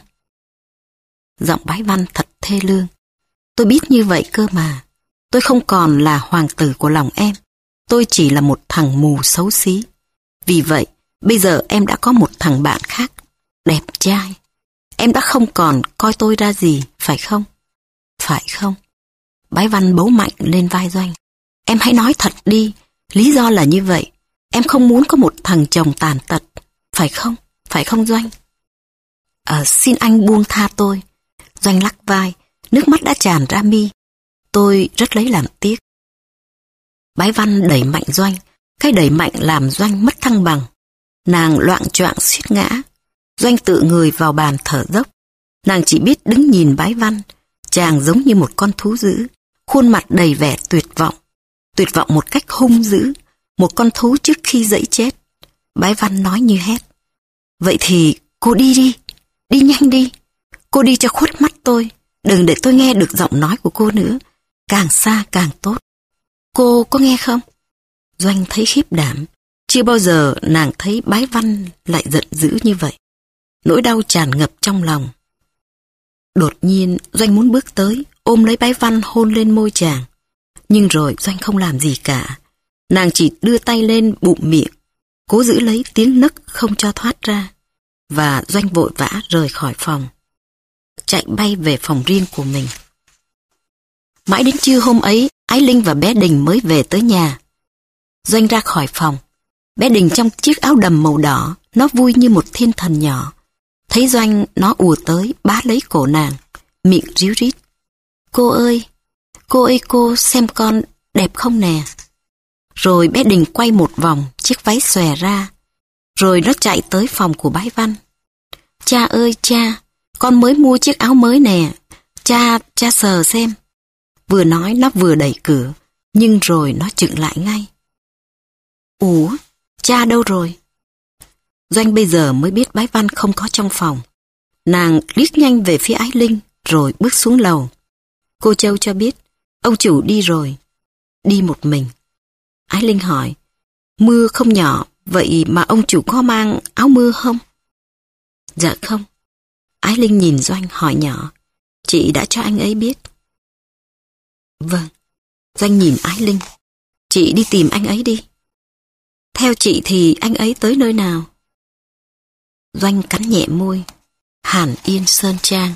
Giọng Bái Văn thật thê lương. Tôi biết như vậy cơ mà. Tôi không còn là hoàng tử của lòng em. Tôi chỉ là một thằng mù xấu xí. Vì vậy, bây giờ em đã có một thằng bạn khác, đẹp trai. Em đã không còn coi tôi ra gì, phải không? Phải không? Bái Văn bấu mạnh lên vai Doanh. Em hãy nói thật đi, lý do là như vậy. Em không muốn có một thằng chồng tàn tật, phải không? Phải không Doanh? À, xin anh buông tha tôi. Doanh lắc vai, nước mắt đã tràn ra mi. Tôi rất lấy làm tiếc. Bái Văn đẩy mạnh Doanh. Cái đẩy mạnh làm Doanh mất thăng bằng. Nàng loạng choạng suýt ngã. Doanh tự người vào bàn thở dốc. Nàng chỉ biết đứng nhìn Bái Văn. Chàng giống như một con thú dữ, khuôn mặt đầy vẻ tuyệt vọng. Tuyệt vọng một cách hung dữ, một con thú trước khi dẫy chết. Bái Văn nói như hét. Vậy thì cô đi đi, đi nhanh đi. Cô đi cho khuất mắt tôi, đừng để tôi nghe được giọng nói của cô nữa. Càng xa càng tốt. Cô có nghe không? Doanh thấy khiếp đảm. Chưa bao giờ nàng thấy Bái Văn lại giận dữ như vậy. Nỗi đau tràn ngập trong lòng. Đột nhiên Doanh muốn bước tới, ôm lấy Bái Văn hôn lên môi chàng. Nhưng rồi Doanh không làm gì cả. Nàng chỉ đưa tay lên bụng miệng, cố giữ lấy tiếng nấc không cho thoát ra. Và Doanh vội vã rời khỏi phòng, chạy bay về phòng riêng của mình. Mãi đến trưa hôm ấy, Ái Linh và bé Đình mới về tới nhà. Doanh ra khỏi phòng. Bé Đình trong chiếc áo đầm màu đỏ, nó vui như một thiên thần nhỏ. Thấy Doanh, nó ùa tới, bá lấy cổ nàng, miệng ríu rít. Cô ơi, cô ơi cô, xem con đẹp không nè. Rồi bé Đình quay một vòng, chiếc váy xòe ra. Rồi nó chạy tới phòng của Bái Văn. Cha ơi cha, con mới mua chiếc áo mới nè. Cha, cha sờ xem. Vừa nói nó vừa đẩy cửa, nhưng rồi nó chững lại ngay. Ủa, cha đâu rồi? Doanh bây giờ mới biết Bái Văn không có trong phòng. Nàng liếc nhanh về phía Ái Linh, rồi bước xuống lầu. Cô Châu cho biết, ông chủ đi rồi. Đi một mình. Ái Linh hỏi, mưa không nhỏ, vậy mà ông chủ có mang áo mưa không? Dạ không. Ái Linh nhìn Doanh hỏi nhỏ, chị đã cho anh ấy biết. Vâng. Doanh nhìn Ái Linh, chị đi tìm anh ấy đi. Theo chị thì anh ấy tới nơi nào? Doanh cắn nhẹ môi. Hàn Yên Sơn Trang.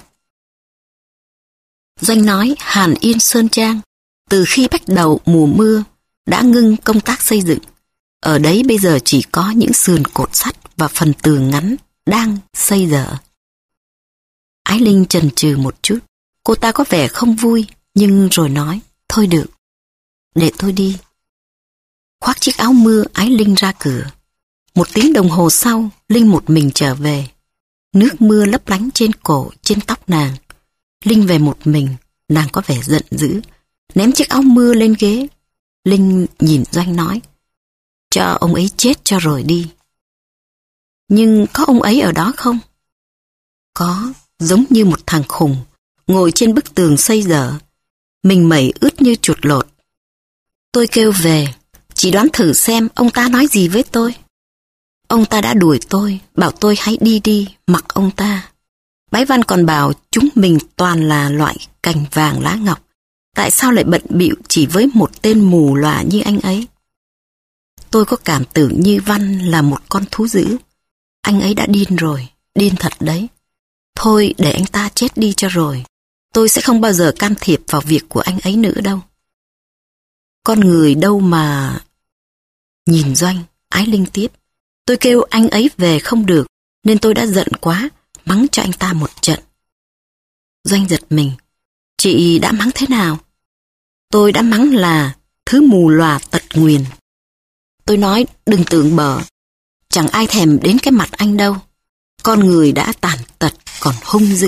Doanh nói Hàn Yên Sơn Trang từ khi bắt đầu mùa mưa đã ngưng công tác xây dựng. Ở đấy bây giờ chỉ có những sườn cột sắt và phần tường ngắn đang xây dở. Ái Linh chần chừ một chút. Cô ta có vẻ không vui, nhưng rồi nói, thôi được, để tôi đi. Khoác chiếc áo mưa, Ái Linh ra cửa. Một tiếng đồng hồ sau, Linh một mình trở về. Nước mưa lấp lánh trên cổ, trên tóc nàng. Linh về một mình, nàng có vẻ giận dữ, ném chiếc áo mưa lên ghế. Linh nhìn Doanh nói, cho ông ấy chết cho rồi đi. Nhưng có ông ấy ở đó không? Có, giống như một thằng khùng, ngồi trên bức tường xây dở, mình mẩy ướt như chuột lột. Tôi kêu về, chỉ đoán thử xem ông ta nói gì với tôi. Ông ta đã đuổi tôi, bảo tôi hãy đi đi, mặc ông ta. Bái Văn còn bảo chúng mình toàn là loại cành vàng lá ngọc. Tại sao lại bận bịu chỉ với một tên mù lòa như anh ấy? Tôi có cảm tưởng như Văn là một con thú dữ. Anh ấy đã điên rồi, điên thật đấy. Thôi Thôi để anh ta chết đi cho rồi. Tôi sẽ không bao giờ can thiệp vào việc của anh ấy nữa đâu. Con người đâu mà... Nhìn Doanh, Ái Linh tiếp. Tôi kêu anh ấy về không được, nên tôi đã giận quá, mắng cho anh ta một trận. Doanh giật mình. Chị đã mắng thế nào? Tôi đã mắng là thứ mù lòa tật nguyền. Tôi nói đừng tưởng bở, chẳng ai thèm đến cái mặt anh đâu. Con người đã tàn tật còn hung dữ.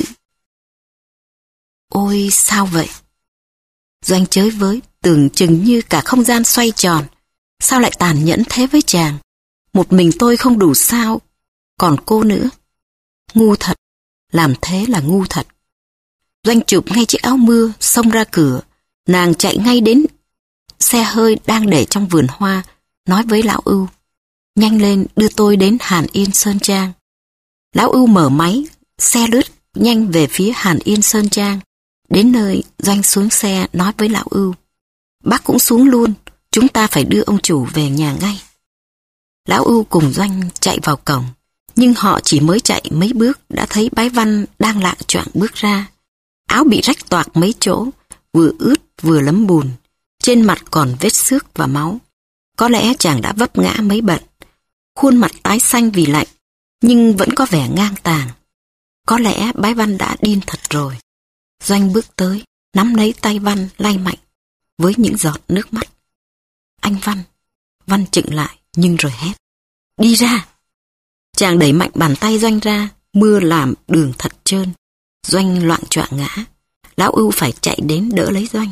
Ôi sao vậy? Doanh chới với, tưởng chừng như cả không gian xoay tròn. Sao lại tàn nhẫn thế với chàng? Một mình tôi không đủ sao, còn cô nữa. Ngu thật, làm thế là ngu thật. Doanh chụp ngay chiếc áo mưa, xông ra cửa. Nàng chạy ngay đến xe hơi đang để trong vườn hoa, nói với Lão Ưu. Nhanh lên đưa tôi đến Hàn Yên Sơn Trang. Lão Ưu mở máy, xe lướt nhanh về phía Hàn Yên Sơn Trang. Đến nơi, Doanh xuống xe nói với Lão Ưu. Bác cũng xuống luôn, chúng ta phải đưa ông chủ về nhà ngay. Lão Ưu cùng Doanh chạy vào cổng, nhưng họ chỉ mới chạy mấy bước đã thấy Bái Văn đang lạng choạng bước ra. Áo bị rách toạc mấy chỗ, vừa ướt vừa lấm bùn, trên mặt còn vết xước và máu. Có lẽ chàng đã vấp ngã mấy bận. Khuôn mặt tái xanh vì lạnh, nhưng vẫn có vẻ ngang tàng. Có lẽ Bái Văn đã điên thật rồi. Doanh bước tới, nắm lấy tay Văn lay mạnh, với những giọt nước mắt. Anh Văn. Văn chững lại, nhưng rồi hét. Đi ra. Chàng đẩy mạnh bàn tay Doanh ra, mưa làm đường thật trơn. Doanh loạng choạng ngã. Lão Ưu phải chạy đến đỡ lấy Doanh.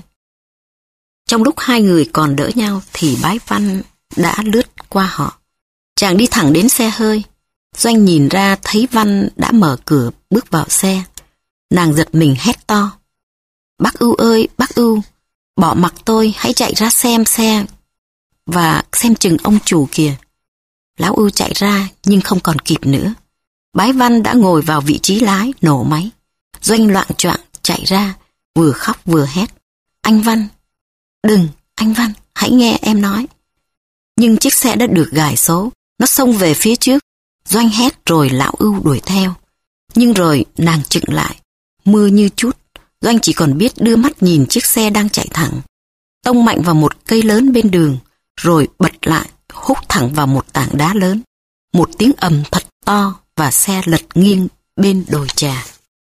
Trong lúc hai người còn đỡ nhau thì Bái Văn đã lướt qua họ. Chàng đi thẳng đến xe hơi. Doanh nhìn ra thấy Văn đã mở cửa bước vào xe. Nàng giật mình hét to. Bác Ưu ơi, bác Ưu, bỏ mặc tôi, hãy chạy ra xem xe và xem chừng ông chủ kìa. Lão Ưu chạy ra nhưng không còn kịp nữa. Bái Văn đã ngồi vào vị trí lái, nổ máy. Doanh loạng choạng chạy ra, vừa khóc vừa hét. Anh Văn, đừng, anh Văn, hãy nghe em nói. Nhưng chiếc xe đã được gài số, nó xông về phía trước. Doanh hét rồi Lão Ưu đuổi theo. Nhưng rồi nàng chững lại, mưa như chút. Doanh chỉ còn biết đưa mắt nhìn chiếc xe đang chạy thẳng. Tông mạnh vào một cây lớn bên đường, rồi bật lại, húc thẳng vào một tảng đá lớn. Một tiếng ầm thật to và xe lật nghiêng bên đồi trà.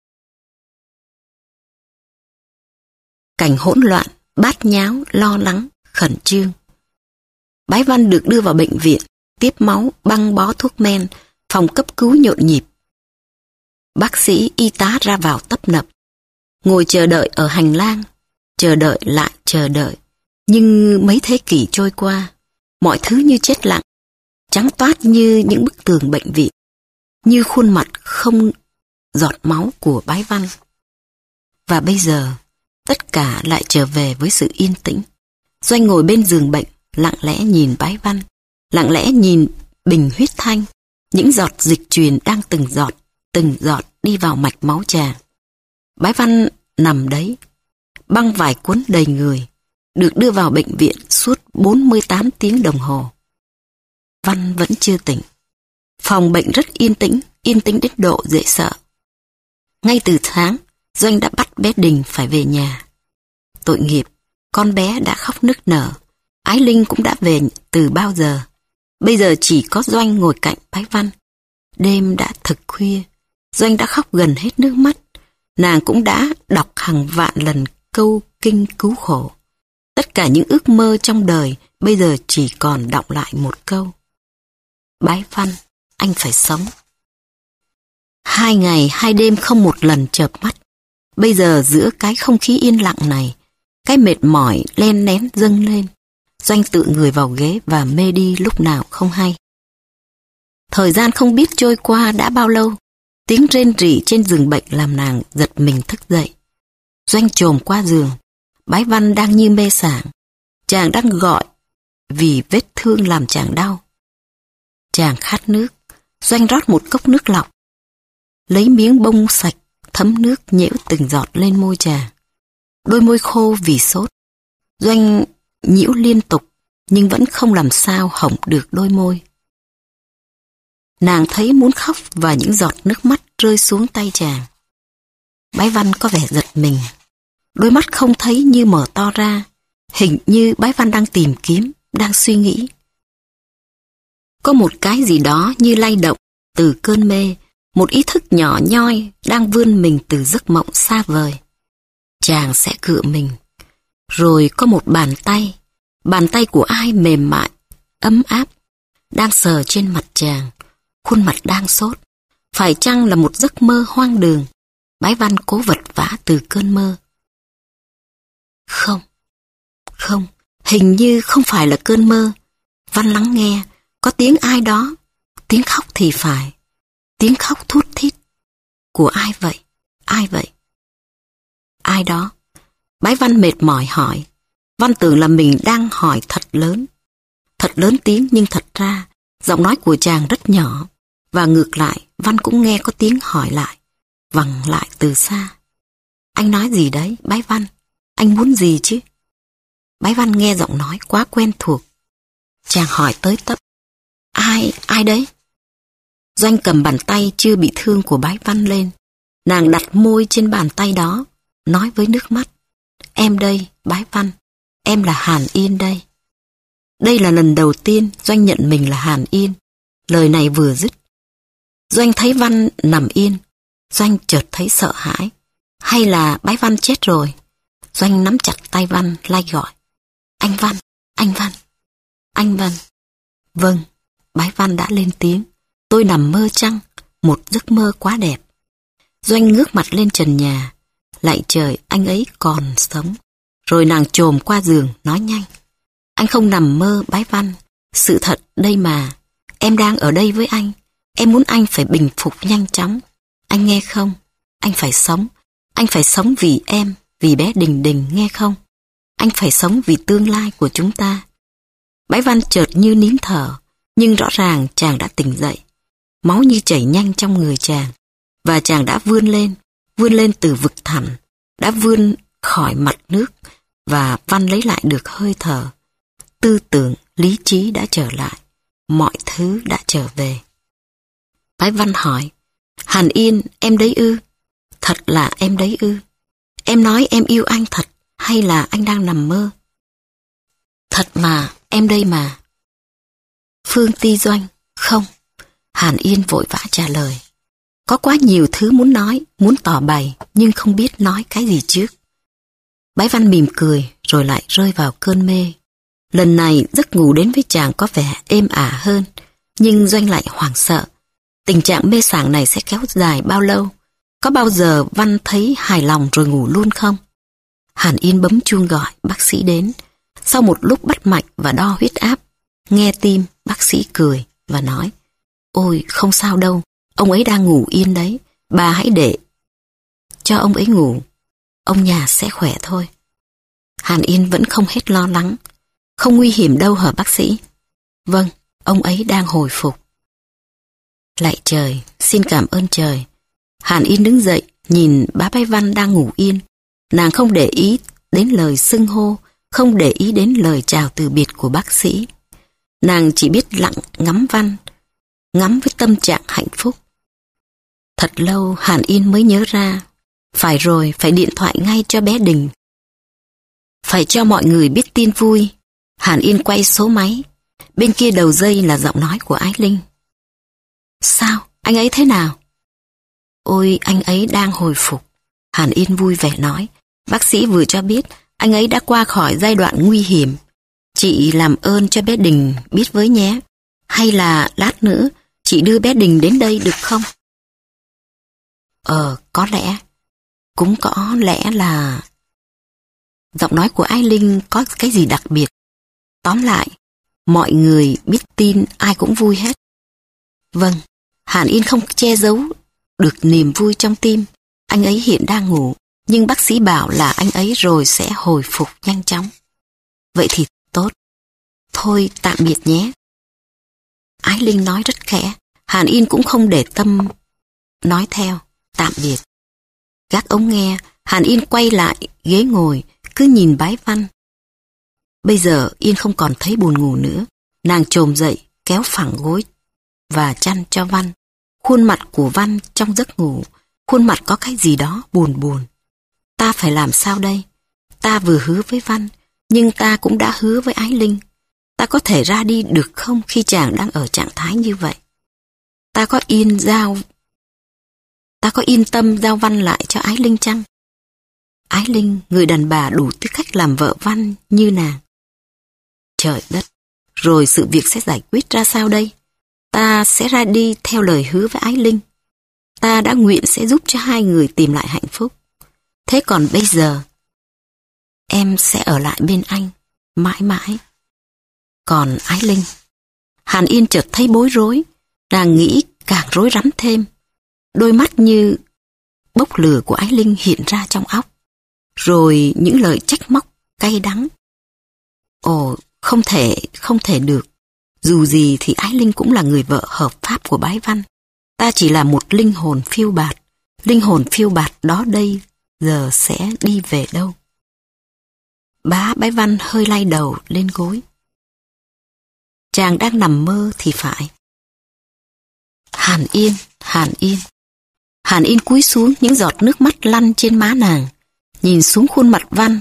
Cảnh hỗn loạn, bát nháo, lo lắng, khẩn trương. Bái Văn được đưa vào bệnh viện, tiếp máu, băng bó thuốc men, phòng cấp cứu nhộn nhịp. Bác sĩ, y tá ra vào tấp nập. Ngồi chờ đợi ở hành lang, chờ đợi lại chờ đợi. Nhưng mấy thế kỷ trôi qua, mọi thứ như chết lặng, trắng toát như những bức tường bệnh viện, như khuôn mặt không giọt máu của Bái Văn. Và bây giờ, tất cả lại trở về với sự yên tĩnh. Doanh ngồi bên giường bệnh, lặng lẽ nhìn Bái Văn, lặng lẽ nhìn bình huyết thanh, những giọt dịch truyền đang từng giọt, từng giọt đi vào mạch máu chàng. Bái Văn nằm đấy, băng vải cuốn đầy người, được đưa vào bệnh viện suốt bốn mươi tám tiếng đồng hồ. Văn vẫn chưa tỉnh. Phòng bệnh rất yên tĩnh, yên tĩnh đến độ dễ sợ. Ngay từ sáng, Doanh đã bắt bé Đình phải về nhà. Tội nghiệp, con bé đã khóc nức nở. Ái Linh cũng đã về từ bao giờ. Bây giờ chỉ có Doanh ngồi cạnh Bái Văn. Đêm đã thực khuya, Doanh đã khóc gần hết nước mắt. Nàng cũng đã đọc hàng vạn lần câu kinh cứu khổ. Tất cả những ước mơ trong đời bây giờ chỉ còn đọng lại một câu. Bái Văn, anh phải sống. Hai ngày hai đêm không một lần chợp mắt. Bây giờ giữa cái không khí yên lặng này, cái mệt mỏi len lén dâng lên. Doanh tự người vào ghế và mê đi lúc nào không hay. Thời gian không biết trôi qua đã bao lâu. Tiếng rên rỉ trên giường bệnh làm nàng giật mình thức dậy. Doanh chồm qua giường. Bái Văn đang như mê sảng. Chàng đang gọi vì vết thương làm chàng đau. Chàng khát nước. Doanh rót một cốc nước lọc. Lấy miếng bông sạch thấm nước nhễu từng giọt lên môi chàng. Đôi môi khô vì sốt. Doanh nhiễu liên tục nhưng vẫn không làm sao hỏng được đôi môi. Nàng thấy muốn khóc và những giọt nước mắt rơi xuống tay chàng. Bái Văn có vẻ giật mình. Đôi mắt không thấy như mở to ra. Hình như Bái Văn đang tìm kiếm, đang suy nghĩ. Có một cái gì đó như lay động từ cơn mê, một ý thức nhỏ nhoi đang vươn mình từ giấc mộng xa vời. Chàng sẽ cựa mình. Rồi có một bàn tay, bàn tay của ai mềm mại, ấm áp, đang sờ trên mặt chàng, khuôn mặt đang sốt. Phải chăng là một giấc mơ hoang đường? Bái Văn cố vật vã từ cơn mơ. Không, không, hình như không phải là cơn mơ. Văn lắng nghe, có tiếng ai đó, tiếng khóc thì phải, tiếng khóc thút thít. Của ai vậy? Ai vậy? Ai đó? Bái Văn mệt mỏi hỏi. Văn tưởng là mình đang hỏi thật lớn. Thật lớn tiếng nhưng thật ra, giọng nói của chàng rất nhỏ. Và ngược lại, Văn cũng nghe có tiếng hỏi lại, vẳng lại từ xa. Anh nói gì đấy, Bái Văn? Anh muốn gì chứ? Bái Văn nghe giọng nói quá quen thuộc. Chàng hỏi tới tấp. Ai, ai đấy? Doanh cầm bàn tay chưa bị thương của Bái Văn lên. Nàng đặt môi trên bàn tay đó, nói với nước mắt. Em đây, Bái Văn. Em là Hàn Yên đây. Đây là lần đầu tiên Doanh nhận mình là Hàn Yên. Lời này vừa dứt, Doanh thấy Văn nằm yên. Doanh chợt thấy sợ hãi. Hay là Bái Văn chết rồi? Doanh nắm chặt tay Văn, lai gọi. Anh Văn, anh Văn, anh Văn. Vâng, Bái Văn đã lên tiếng. Tôi nằm mơ chăng? Một giấc mơ quá đẹp. Doanh ngước mặt lên trần nhà. Lạy trời, anh ấy còn sống. Rồi nàng chồm qua giường, nói nhanh. Anh không nằm mơ, Bái Văn. Sự thật đây mà. Em đang ở đây với anh. Em muốn anh phải bình phục nhanh chóng. Anh nghe không? Anh phải sống. Anh phải sống vì em, vì bé Đình Đình, nghe không? Anh phải sống vì tương lai của chúng ta. Bái Văn chợt như nín thở, nhưng rõ ràng chàng đã tỉnh dậy. Máu như chảy nhanh trong người chàng, và chàng đã vươn lên, vươn lên từ vực thẳm, đã vươn khỏi mặt nước, và Văn lấy lại được hơi thở. Tư tưởng, lý trí đã trở lại, mọi thứ đã trở về. Bái Văn hỏi, Hàn Yên, em đấy ư? Thật là em đấy ư? Em nói em yêu anh thật, hay là anh đang nằm mơ? Thật mà, em đây mà. Phương Ti Doanh, không. Hàn Yên vội vã trả lời. Có quá nhiều thứ muốn nói, muốn tỏ bày, nhưng không biết nói cái gì trước. Bái Văn mỉm cười, rồi lại rơi vào cơn mê. Lần này giấc ngủ đến với chàng có vẻ êm ả hơn, nhưng Doanh lại hoảng sợ. Tình trạng mê sảng này sẽ kéo dài bao lâu? Có bao giờ Văn thấy hài lòng rồi ngủ luôn không? Hàn Yên bấm chuông gọi, bác sĩ đến. Sau một lúc bắt mạch và đo huyết áp, nghe tim, bác sĩ cười và nói, ôi không sao đâu, ông ấy đang ngủ yên đấy, bà hãy để cho ông ấy ngủ, ông nhà sẽ khỏe thôi. Hàn Yên vẫn không hết lo lắng. Không nguy hiểm đâu hả bác sĩ? Vâng, ông ấy đang hồi phục. Lạy trời, xin cảm ơn trời. Hàn Yên đứng dậy, nhìn bá Bái Văn đang ngủ yên. Nàng không để ý đến lời xưng hô, không để ý đến lời chào từ biệt của bác sĩ. Nàng chỉ biết lặng ngắm Văn, ngắm với tâm trạng hạnh phúc. Thật lâu Hàn Yên mới nhớ ra, phải rồi, phải điện thoại ngay cho bé Đình. Phải cho mọi người biết tin vui. Hàn Yên quay số máy, bên kia đầu dây là giọng nói của Ái Linh. Sao, anh ấy thế nào? Ôi, anh ấy đang hồi phục. Hàn Yên vui vẻ nói, bác sĩ vừa cho biết anh ấy đã qua khỏi giai đoạn nguy hiểm. Chị làm ơn cho bé Đình biết với nhé. Hay là lát nữa chị đưa bé Đình đến đây được không? Ờ, có lẽ. Cũng có lẽ là... Giọng nói của Ái Linh có cái gì đặc biệt. Tóm lại, mọi người biết tin ai cũng vui hết. Vâng, Hàn Yên không che giấu được niềm vui trong tim. Anh ấy hiện đang ngủ, nhưng bác sĩ bảo là anh ấy rồi sẽ hồi phục nhanh chóng. Vậy thì tốt. Thôi tạm biệt nhé. Ái Linh nói rất khẽ. Hàn Yên cũng không để tâm, nói theo, tạm biệt. Gác ống nghe, Hàn Yên quay lại ghế ngồi, cứ nhìn Bái Văn. Bây giờ Yên không còn thấy buồn ngủ nữa. Nàng chồm dậy, kéo phẳng gối và chăn cho Văn. Khuôn mặt của Văn trong giấc ngủ Khuôn mặt có cái gì đó buồn buồn. Ta phải làm sao đây? Ta vừa hứa với Văn, nhưng ta cũng đã hứa với Ái Linh. Ta có thể ra đi được không khi chàng đang ở trạng thái như vậy? Ta có yên giao... Ta có yên tâm giao Văn lại cho Ái Linh chăng? Ái Linh, người đàn bà đủ tư cách làm vợ Văn như nàng. Trời đất, rồi sự việc sẽ giải quyết ra sao đây? Ta sẽ ra đi theo lời hứa với Ái Linh. Ta đã nguyện sẽ giúp cho hai người tìm lại hạnh phúc. Thế còn bây giờ, em sẽ ở lại bên anh, mãi mãi. Còn Ái Linh, Hàn Yên chợt thấy bối rối, nàng nghĩ càng rối rắm thêm. Đôi mắt như bốc lửa của Ái Linh hiện ra trong óc, rồi những lời trách móc cay đắng. Ồ, không thể, không thể được. Dù gì thì Ái Linh cũng là người vợ hợp pháp của Bái Văn. Ta chỉ là một linh hồn phiêu bạt. Linh hồn phiêu bạt đó đây giờ sẽ đi về đâu? Bá Bái Văn hơi lay đầu lên gối. Chàng đang nằm mơ thì phải. Hàn Yên, Hàn Yên. Hàn Yên cúi xuống, những giọt nước mắt lăn trên má nàng, nhìn xuống khuôn mặt Văn.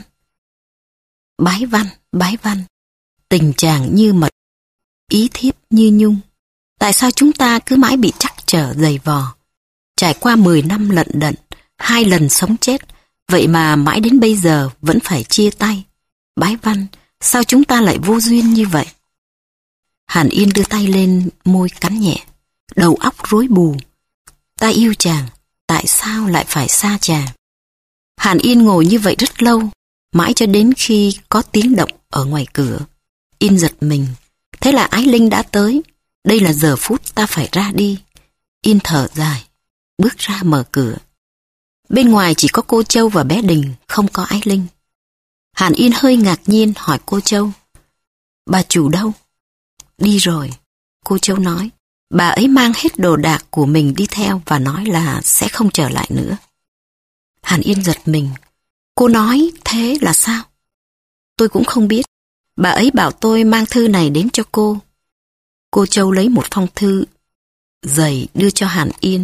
Bái Văn, Bái Văn, tình chàng như mật, ý thiếp như nhung. Tại sao chúng ta cứ mãi bị trắc trở dày vò? Trải qua mười năm lận đận, hai lần sống chết, vậy mà mãi đến bây giờ vẫn phải chia tay. Bái Văn, sao chúng ta lại vô duyên như vậy? Hàn Yên đưa tay lên môi cắn nhẹ, đầu óc rối bù. Ta yêu chàng, tại sao lại phải xa chàng? Hàn Yên ngồi như vậy rất lâu, mãi cho đến khi có tiếng động ở ngoài cửa. Yên giật mình, thế là Ái Linh đã tới. Đây là giờ phút ta phải ra đi. Yên thở dài, bước ra mở cửa. Bên ngoài chỉ có cô Châu và bé Đình, không có Ái Linh. Hàn Yên hơi ngạc nhiên hỏi cô Châu, bà chủ đâu? Đi rồi, cô Châu nói. Bà ấy mang hết đồ đạc của mình đi theo và nói là sẽ không trở lại nữa. Hàn Yên giật mình. Cô nói thế là sao? Tôi cũng không biết. Bà ấy bảo tôi mang thư này đến cho cô. Cô Châu lấy một phong thư dày đưa cho Hàn Yên.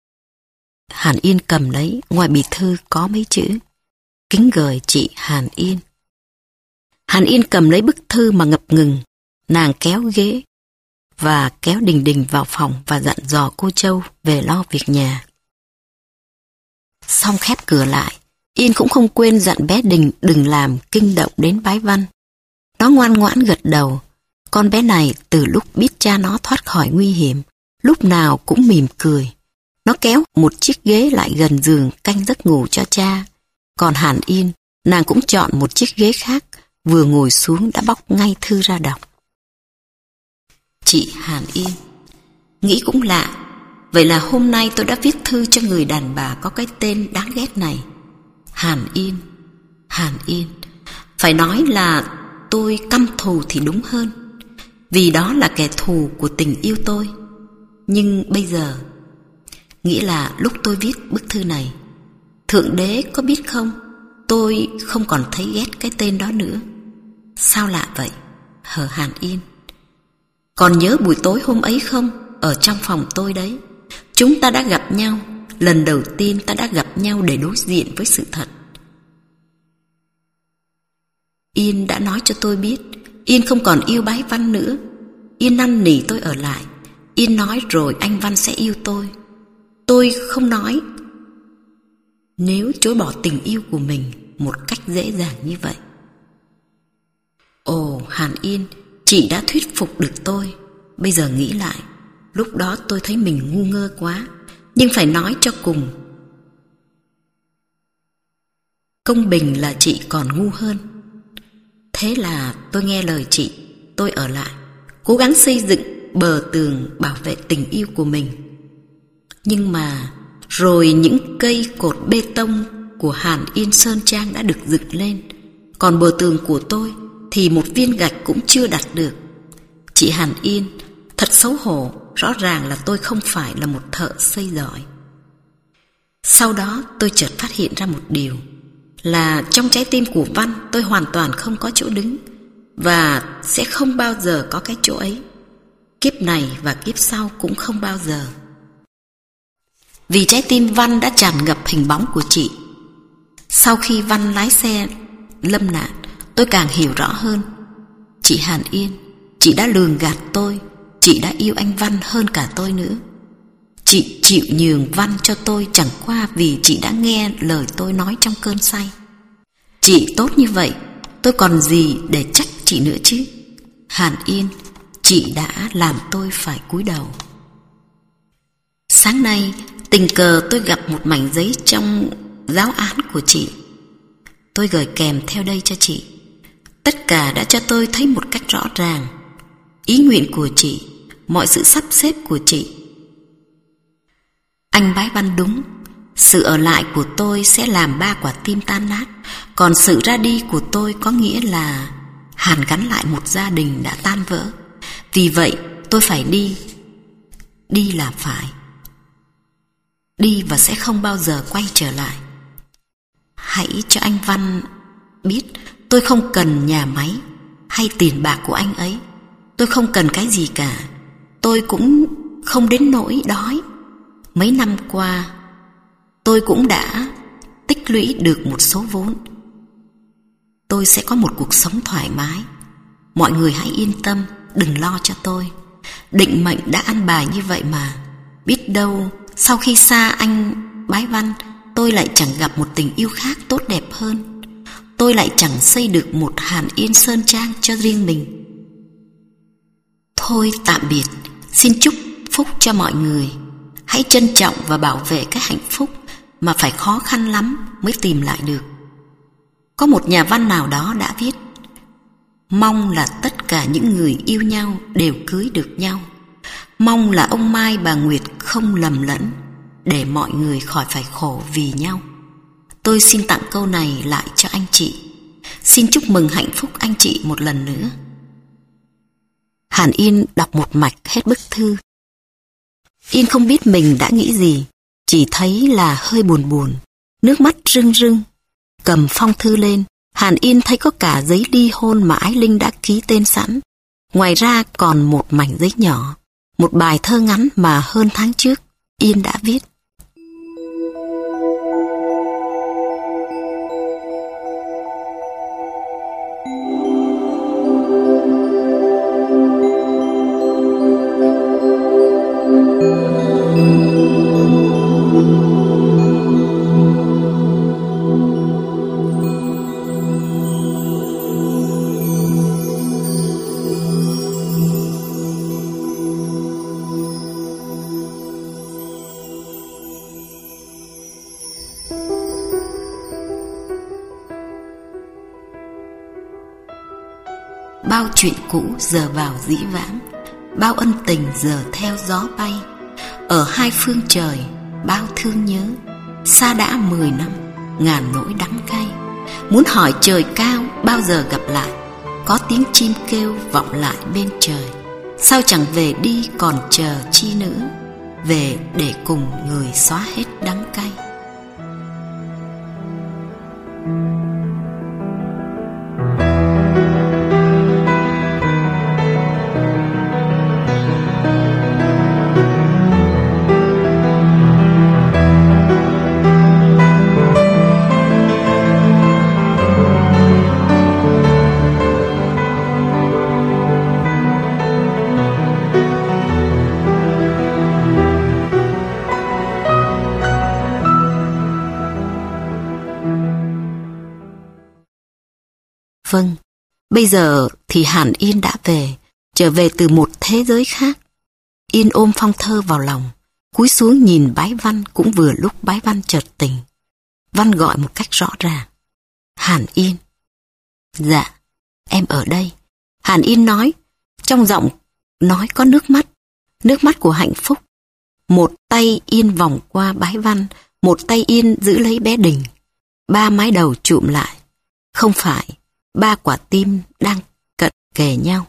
Hàn Yên cầm lấy, ngoài bìa thư có mấy chữ: kính gửi chị Hàn Yên. Hàn Yên cầm lấy bức thư mà ngập ngừng. Nàng kéo ghế và kéo Đình Đình vào phòng và dặn dò cô Châu về lo việc nhà. Xong khép cửa lại, Yên cũng không quên dặn bé Đình đừng làm kinh động đến Bái Văn. Nó ngoan ngoãn gật đầu. Con bé này từ lúc biết cha nó thoát khỏi nguy hiểm, lúc nào cũng mỉm cười. Nó kéo một chiếc ghế lại gần giường canh giấc ngủ cho cha. Còn Hàn Yên, nàng cũng chọn một chiếc ghế khác, vừa ngồi xuống đã bóc ngay thư ra đọc. Chị Hàn Yên. Nghĩ cũng lạ, vậy là hôm nay tôi đã viết thư cho người đàn bà có cái tên đáng ghét này. Hàn Yên, Hàn Yên. Phải nói là tôi căm thù thì đúng hơn, vì đó là kẻ thù của tình yêu tôi. Nhưng bây giờ, nghĩa là lúc tôi viết bức thư này, Thượng Đế có biết không, tôi không còn thấy ghét cái tên đó nữa. Sao lạ vậy, hờ Hàn Yên? Còn nhớ buổi tối hôm ấy không, ở trong phòng tôi đấy? Chúng ta đã gặp nhau, lần đầu tiên ta đã gặp nhau để đối diện với sự thật. Yên đã nói cho tôi biết Yên không còn yêu Bái Văn nữa. Yên năn nỉ tôi ở lại. Yên nói rồi anh Văn sẽ yêu tôi. Tôi không nói. Nếu chối bỏ tình yêu của mình một cách dễ dàng như vậy. Ồ Hàn Yên, chị đã thuyết phục được tôi. Bây giờ nghĩ lại, lúc đó tôi thấy mình ngu ngơ quá. Nhưng phải nói cho cùng, công bình là chị còn ngu hơn. Thế là tôi nghe lời chị. Tôi ở lại, cố gắng xây dựng bờ tường bảo vệ tình yêu của mình. Nhưng mà rồi những cây cột bê tông của Hàn Yên Sơn Trang đã được dựng lên, còn bờ tường của tôi thì một viên gạch cũng chưa đặt được. Chị Hàn Yên, thật xấu hổ. Rõ ràng là tôi không phải là một thợ xây giỏi. Sau đó tôi chợt phát hiện ra một điều, là trong trái tim của Văn tôi hoàn toàn không có chỗ đứng, và sẽ không bao giờ có cái chỗ ấy. Kiếp này và kiếp sau cũng không bao giờ. vì trái tim Văn đã tràn ngập hình bóng của chị. Sau khi Văn lái xe lâm nạn, tôi càng hiểu rõ hơn. Chị Hàn Yên, chị đã lường gạt tôi, chị đã yêu anh Văn hơn cả tôi nữa. Chị chịu nhường Văn cho tôi chẳng qua vì chị đã nghe lời tôi nói trong cơn say. Chị tốt như vậy, tôi còn gì để trách chị nữa chứ? Hàn Yên, chị đã làm tôi phải cúi đầu. Sáng nay, tình cờ tôi gặp một mảnh giấy trong giáo án của chị. Tôi gửi kèm theo đây cho chị. Tất cả đã cho tôi thấy một cách rõ ràng ý nguyện của chị, mọi sự sắp xếp của chị. Anh Bái Văn đúng, sự ở lại của tôi sẽ làm ba quả tim tan nát, còn sự ra đi của tôi có nghĩa là hàn gắn lại một gia đình đã tan vỡ. Vì vậy tôi phải đi. Đi là phải. Đi và sẽ không bao giờ quay trở lại. Hãy cho anh Văn biết tôi không cần nhà máy hay tiền bạc của anh ấy. Tôi không cần cái gì cả. Tôi cũng không đến nỗi đói. Mấy năm qua tôi cũng đã tích lũy được một số vốn. Tôi sẽ có một cuộc sống thoải mái. Mọi người hãy yên tâm, đừng lo cho tôi. Định mệnh đã ăn bài như vậy mà. Biết đâu sau khi xa anh Bái Văn, tôi lại chẳng gặp một tình yêu khác tốt đẹp hơn. Tôi lại chẳng xây được một Hàn Yên sơn trang cho riêng mình. Thôi tạm biệt. Xin chúc phúc cho mọi người. Hãy trân trọng và bảo vệ cái hạnh phúc mà phải khó khăn lắm mới tìm lại được. Có một nhà văn nào đó đã viết: mong là tất cả những người yêu nhau đều cưới được nhau. Mong là ông Mai bà Nguyệt không lầm lẫn, để mọi người khỏi phải khổ vì nhau. Tôi xin tặng câu này lại cho anh chị. Xin chúc mừng hạnh phúc anh chị một lần nữa. Hàn Yên đọc một mạch hết bức thư. Yên không biết mình đã nghĩ gì, chỉ thấy là hơi buồn buồn, nước mắt rưng rưng. Cầm phong thư lên, Hàn Yên thấy có cả giấy ly hôn mà Ái Linh đã ký tên sẵn. Ngoài ra còn một mảnh giấy nhỏ, một bài thơ ngắn mà hơn tháng trước Yên đã viết. Bao chuyện cũ giờ vào dĩ vãng, bao ân tình giờ theo gió bay. Ở hai phương trời bao thương nhớ, xa đã mười năm ngàn nỗi đắng cay. Muốn hỏi trời cao bao giờ gặp lại, có tiếng chim kêu vọng lại bên trời. Sao chẳng về đi còn chờ chi nữa, về để cùng người xóa hết đắng cay. Vâng, bây giờ thì Hàn Yên đã về, trở về từ một thế giới khác. Yên ôm phong thơ vào lòng, cúi xuống nhìn Bái Văn. Cũng vừa lúc Bái Văn chợt tỉnh, Văn gọi một cách rõ ràng: Hàn Yên. Dạ, em ở đây. Hàn Yên nói, trong giọng nói có nước mắt, nước mắt của hạnh phúc. Một tay Yên vòng qua Bái Văn, một tay Yên giữ lấy bé Đình. Ba mái đầu chụm lại, không phải ba quả tim đang cận kề nhau.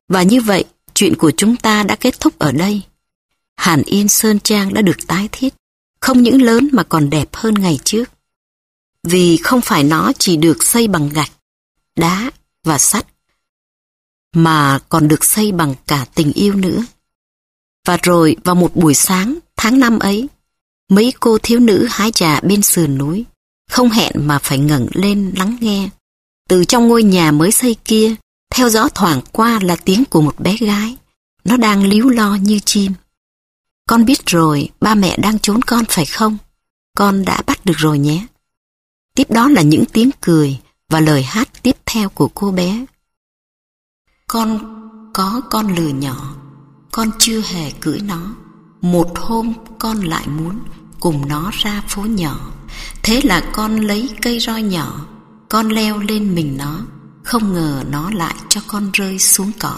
Và như vậy, chuyện của chúng ta đã kết thúc ở đây. Hàn Yên Sơn Trang đã được tái thiết, không những lớn mà còn đẹp hơn ngày trước. Vì không phải nó chỉ được xây bằng gạch, đá và sắt, mà còn được xây bằng cả tình yêu nữa. Và rồi vào một buổi sáng tháng năm ấy, mấy cô thiếu nữ hái trà bên sườn núi, không hẹn mà phải ngẩng lên lắng nghe. Từ trong ngôi nhà mới xây kia, theo gió thoảng qua là tiếng của một bé gái. Nó đang líu lo như chim. Con biết rồi, ba mẹ đang trốn con phải không? Con đã bắt được rồi nhé. Tiếp đó là những tiếng cười và lời hát tiếp theo của cô bé. Con có con lừa nhỏ, con chưa hề cưỡi nó. Một hôm con lại muốn cùng nó ra phố nhỏ. Thế là con lấy cây roi nhỏ, con leo lên mình nó. Không ngờ nó lại cho con rơi xuống cỏ.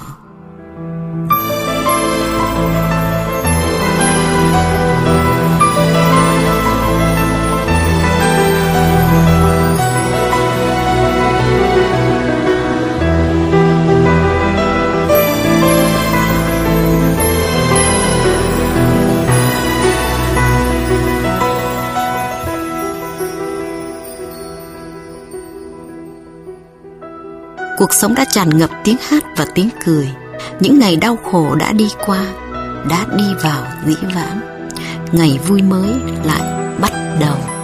Cuộc sống đã tràn ngập tiếng hát và tiếng cười. Những ngày đau khổ đã đi qua, đã đi vào dĩ vãng. Ngày vui mới lại bắt đầu.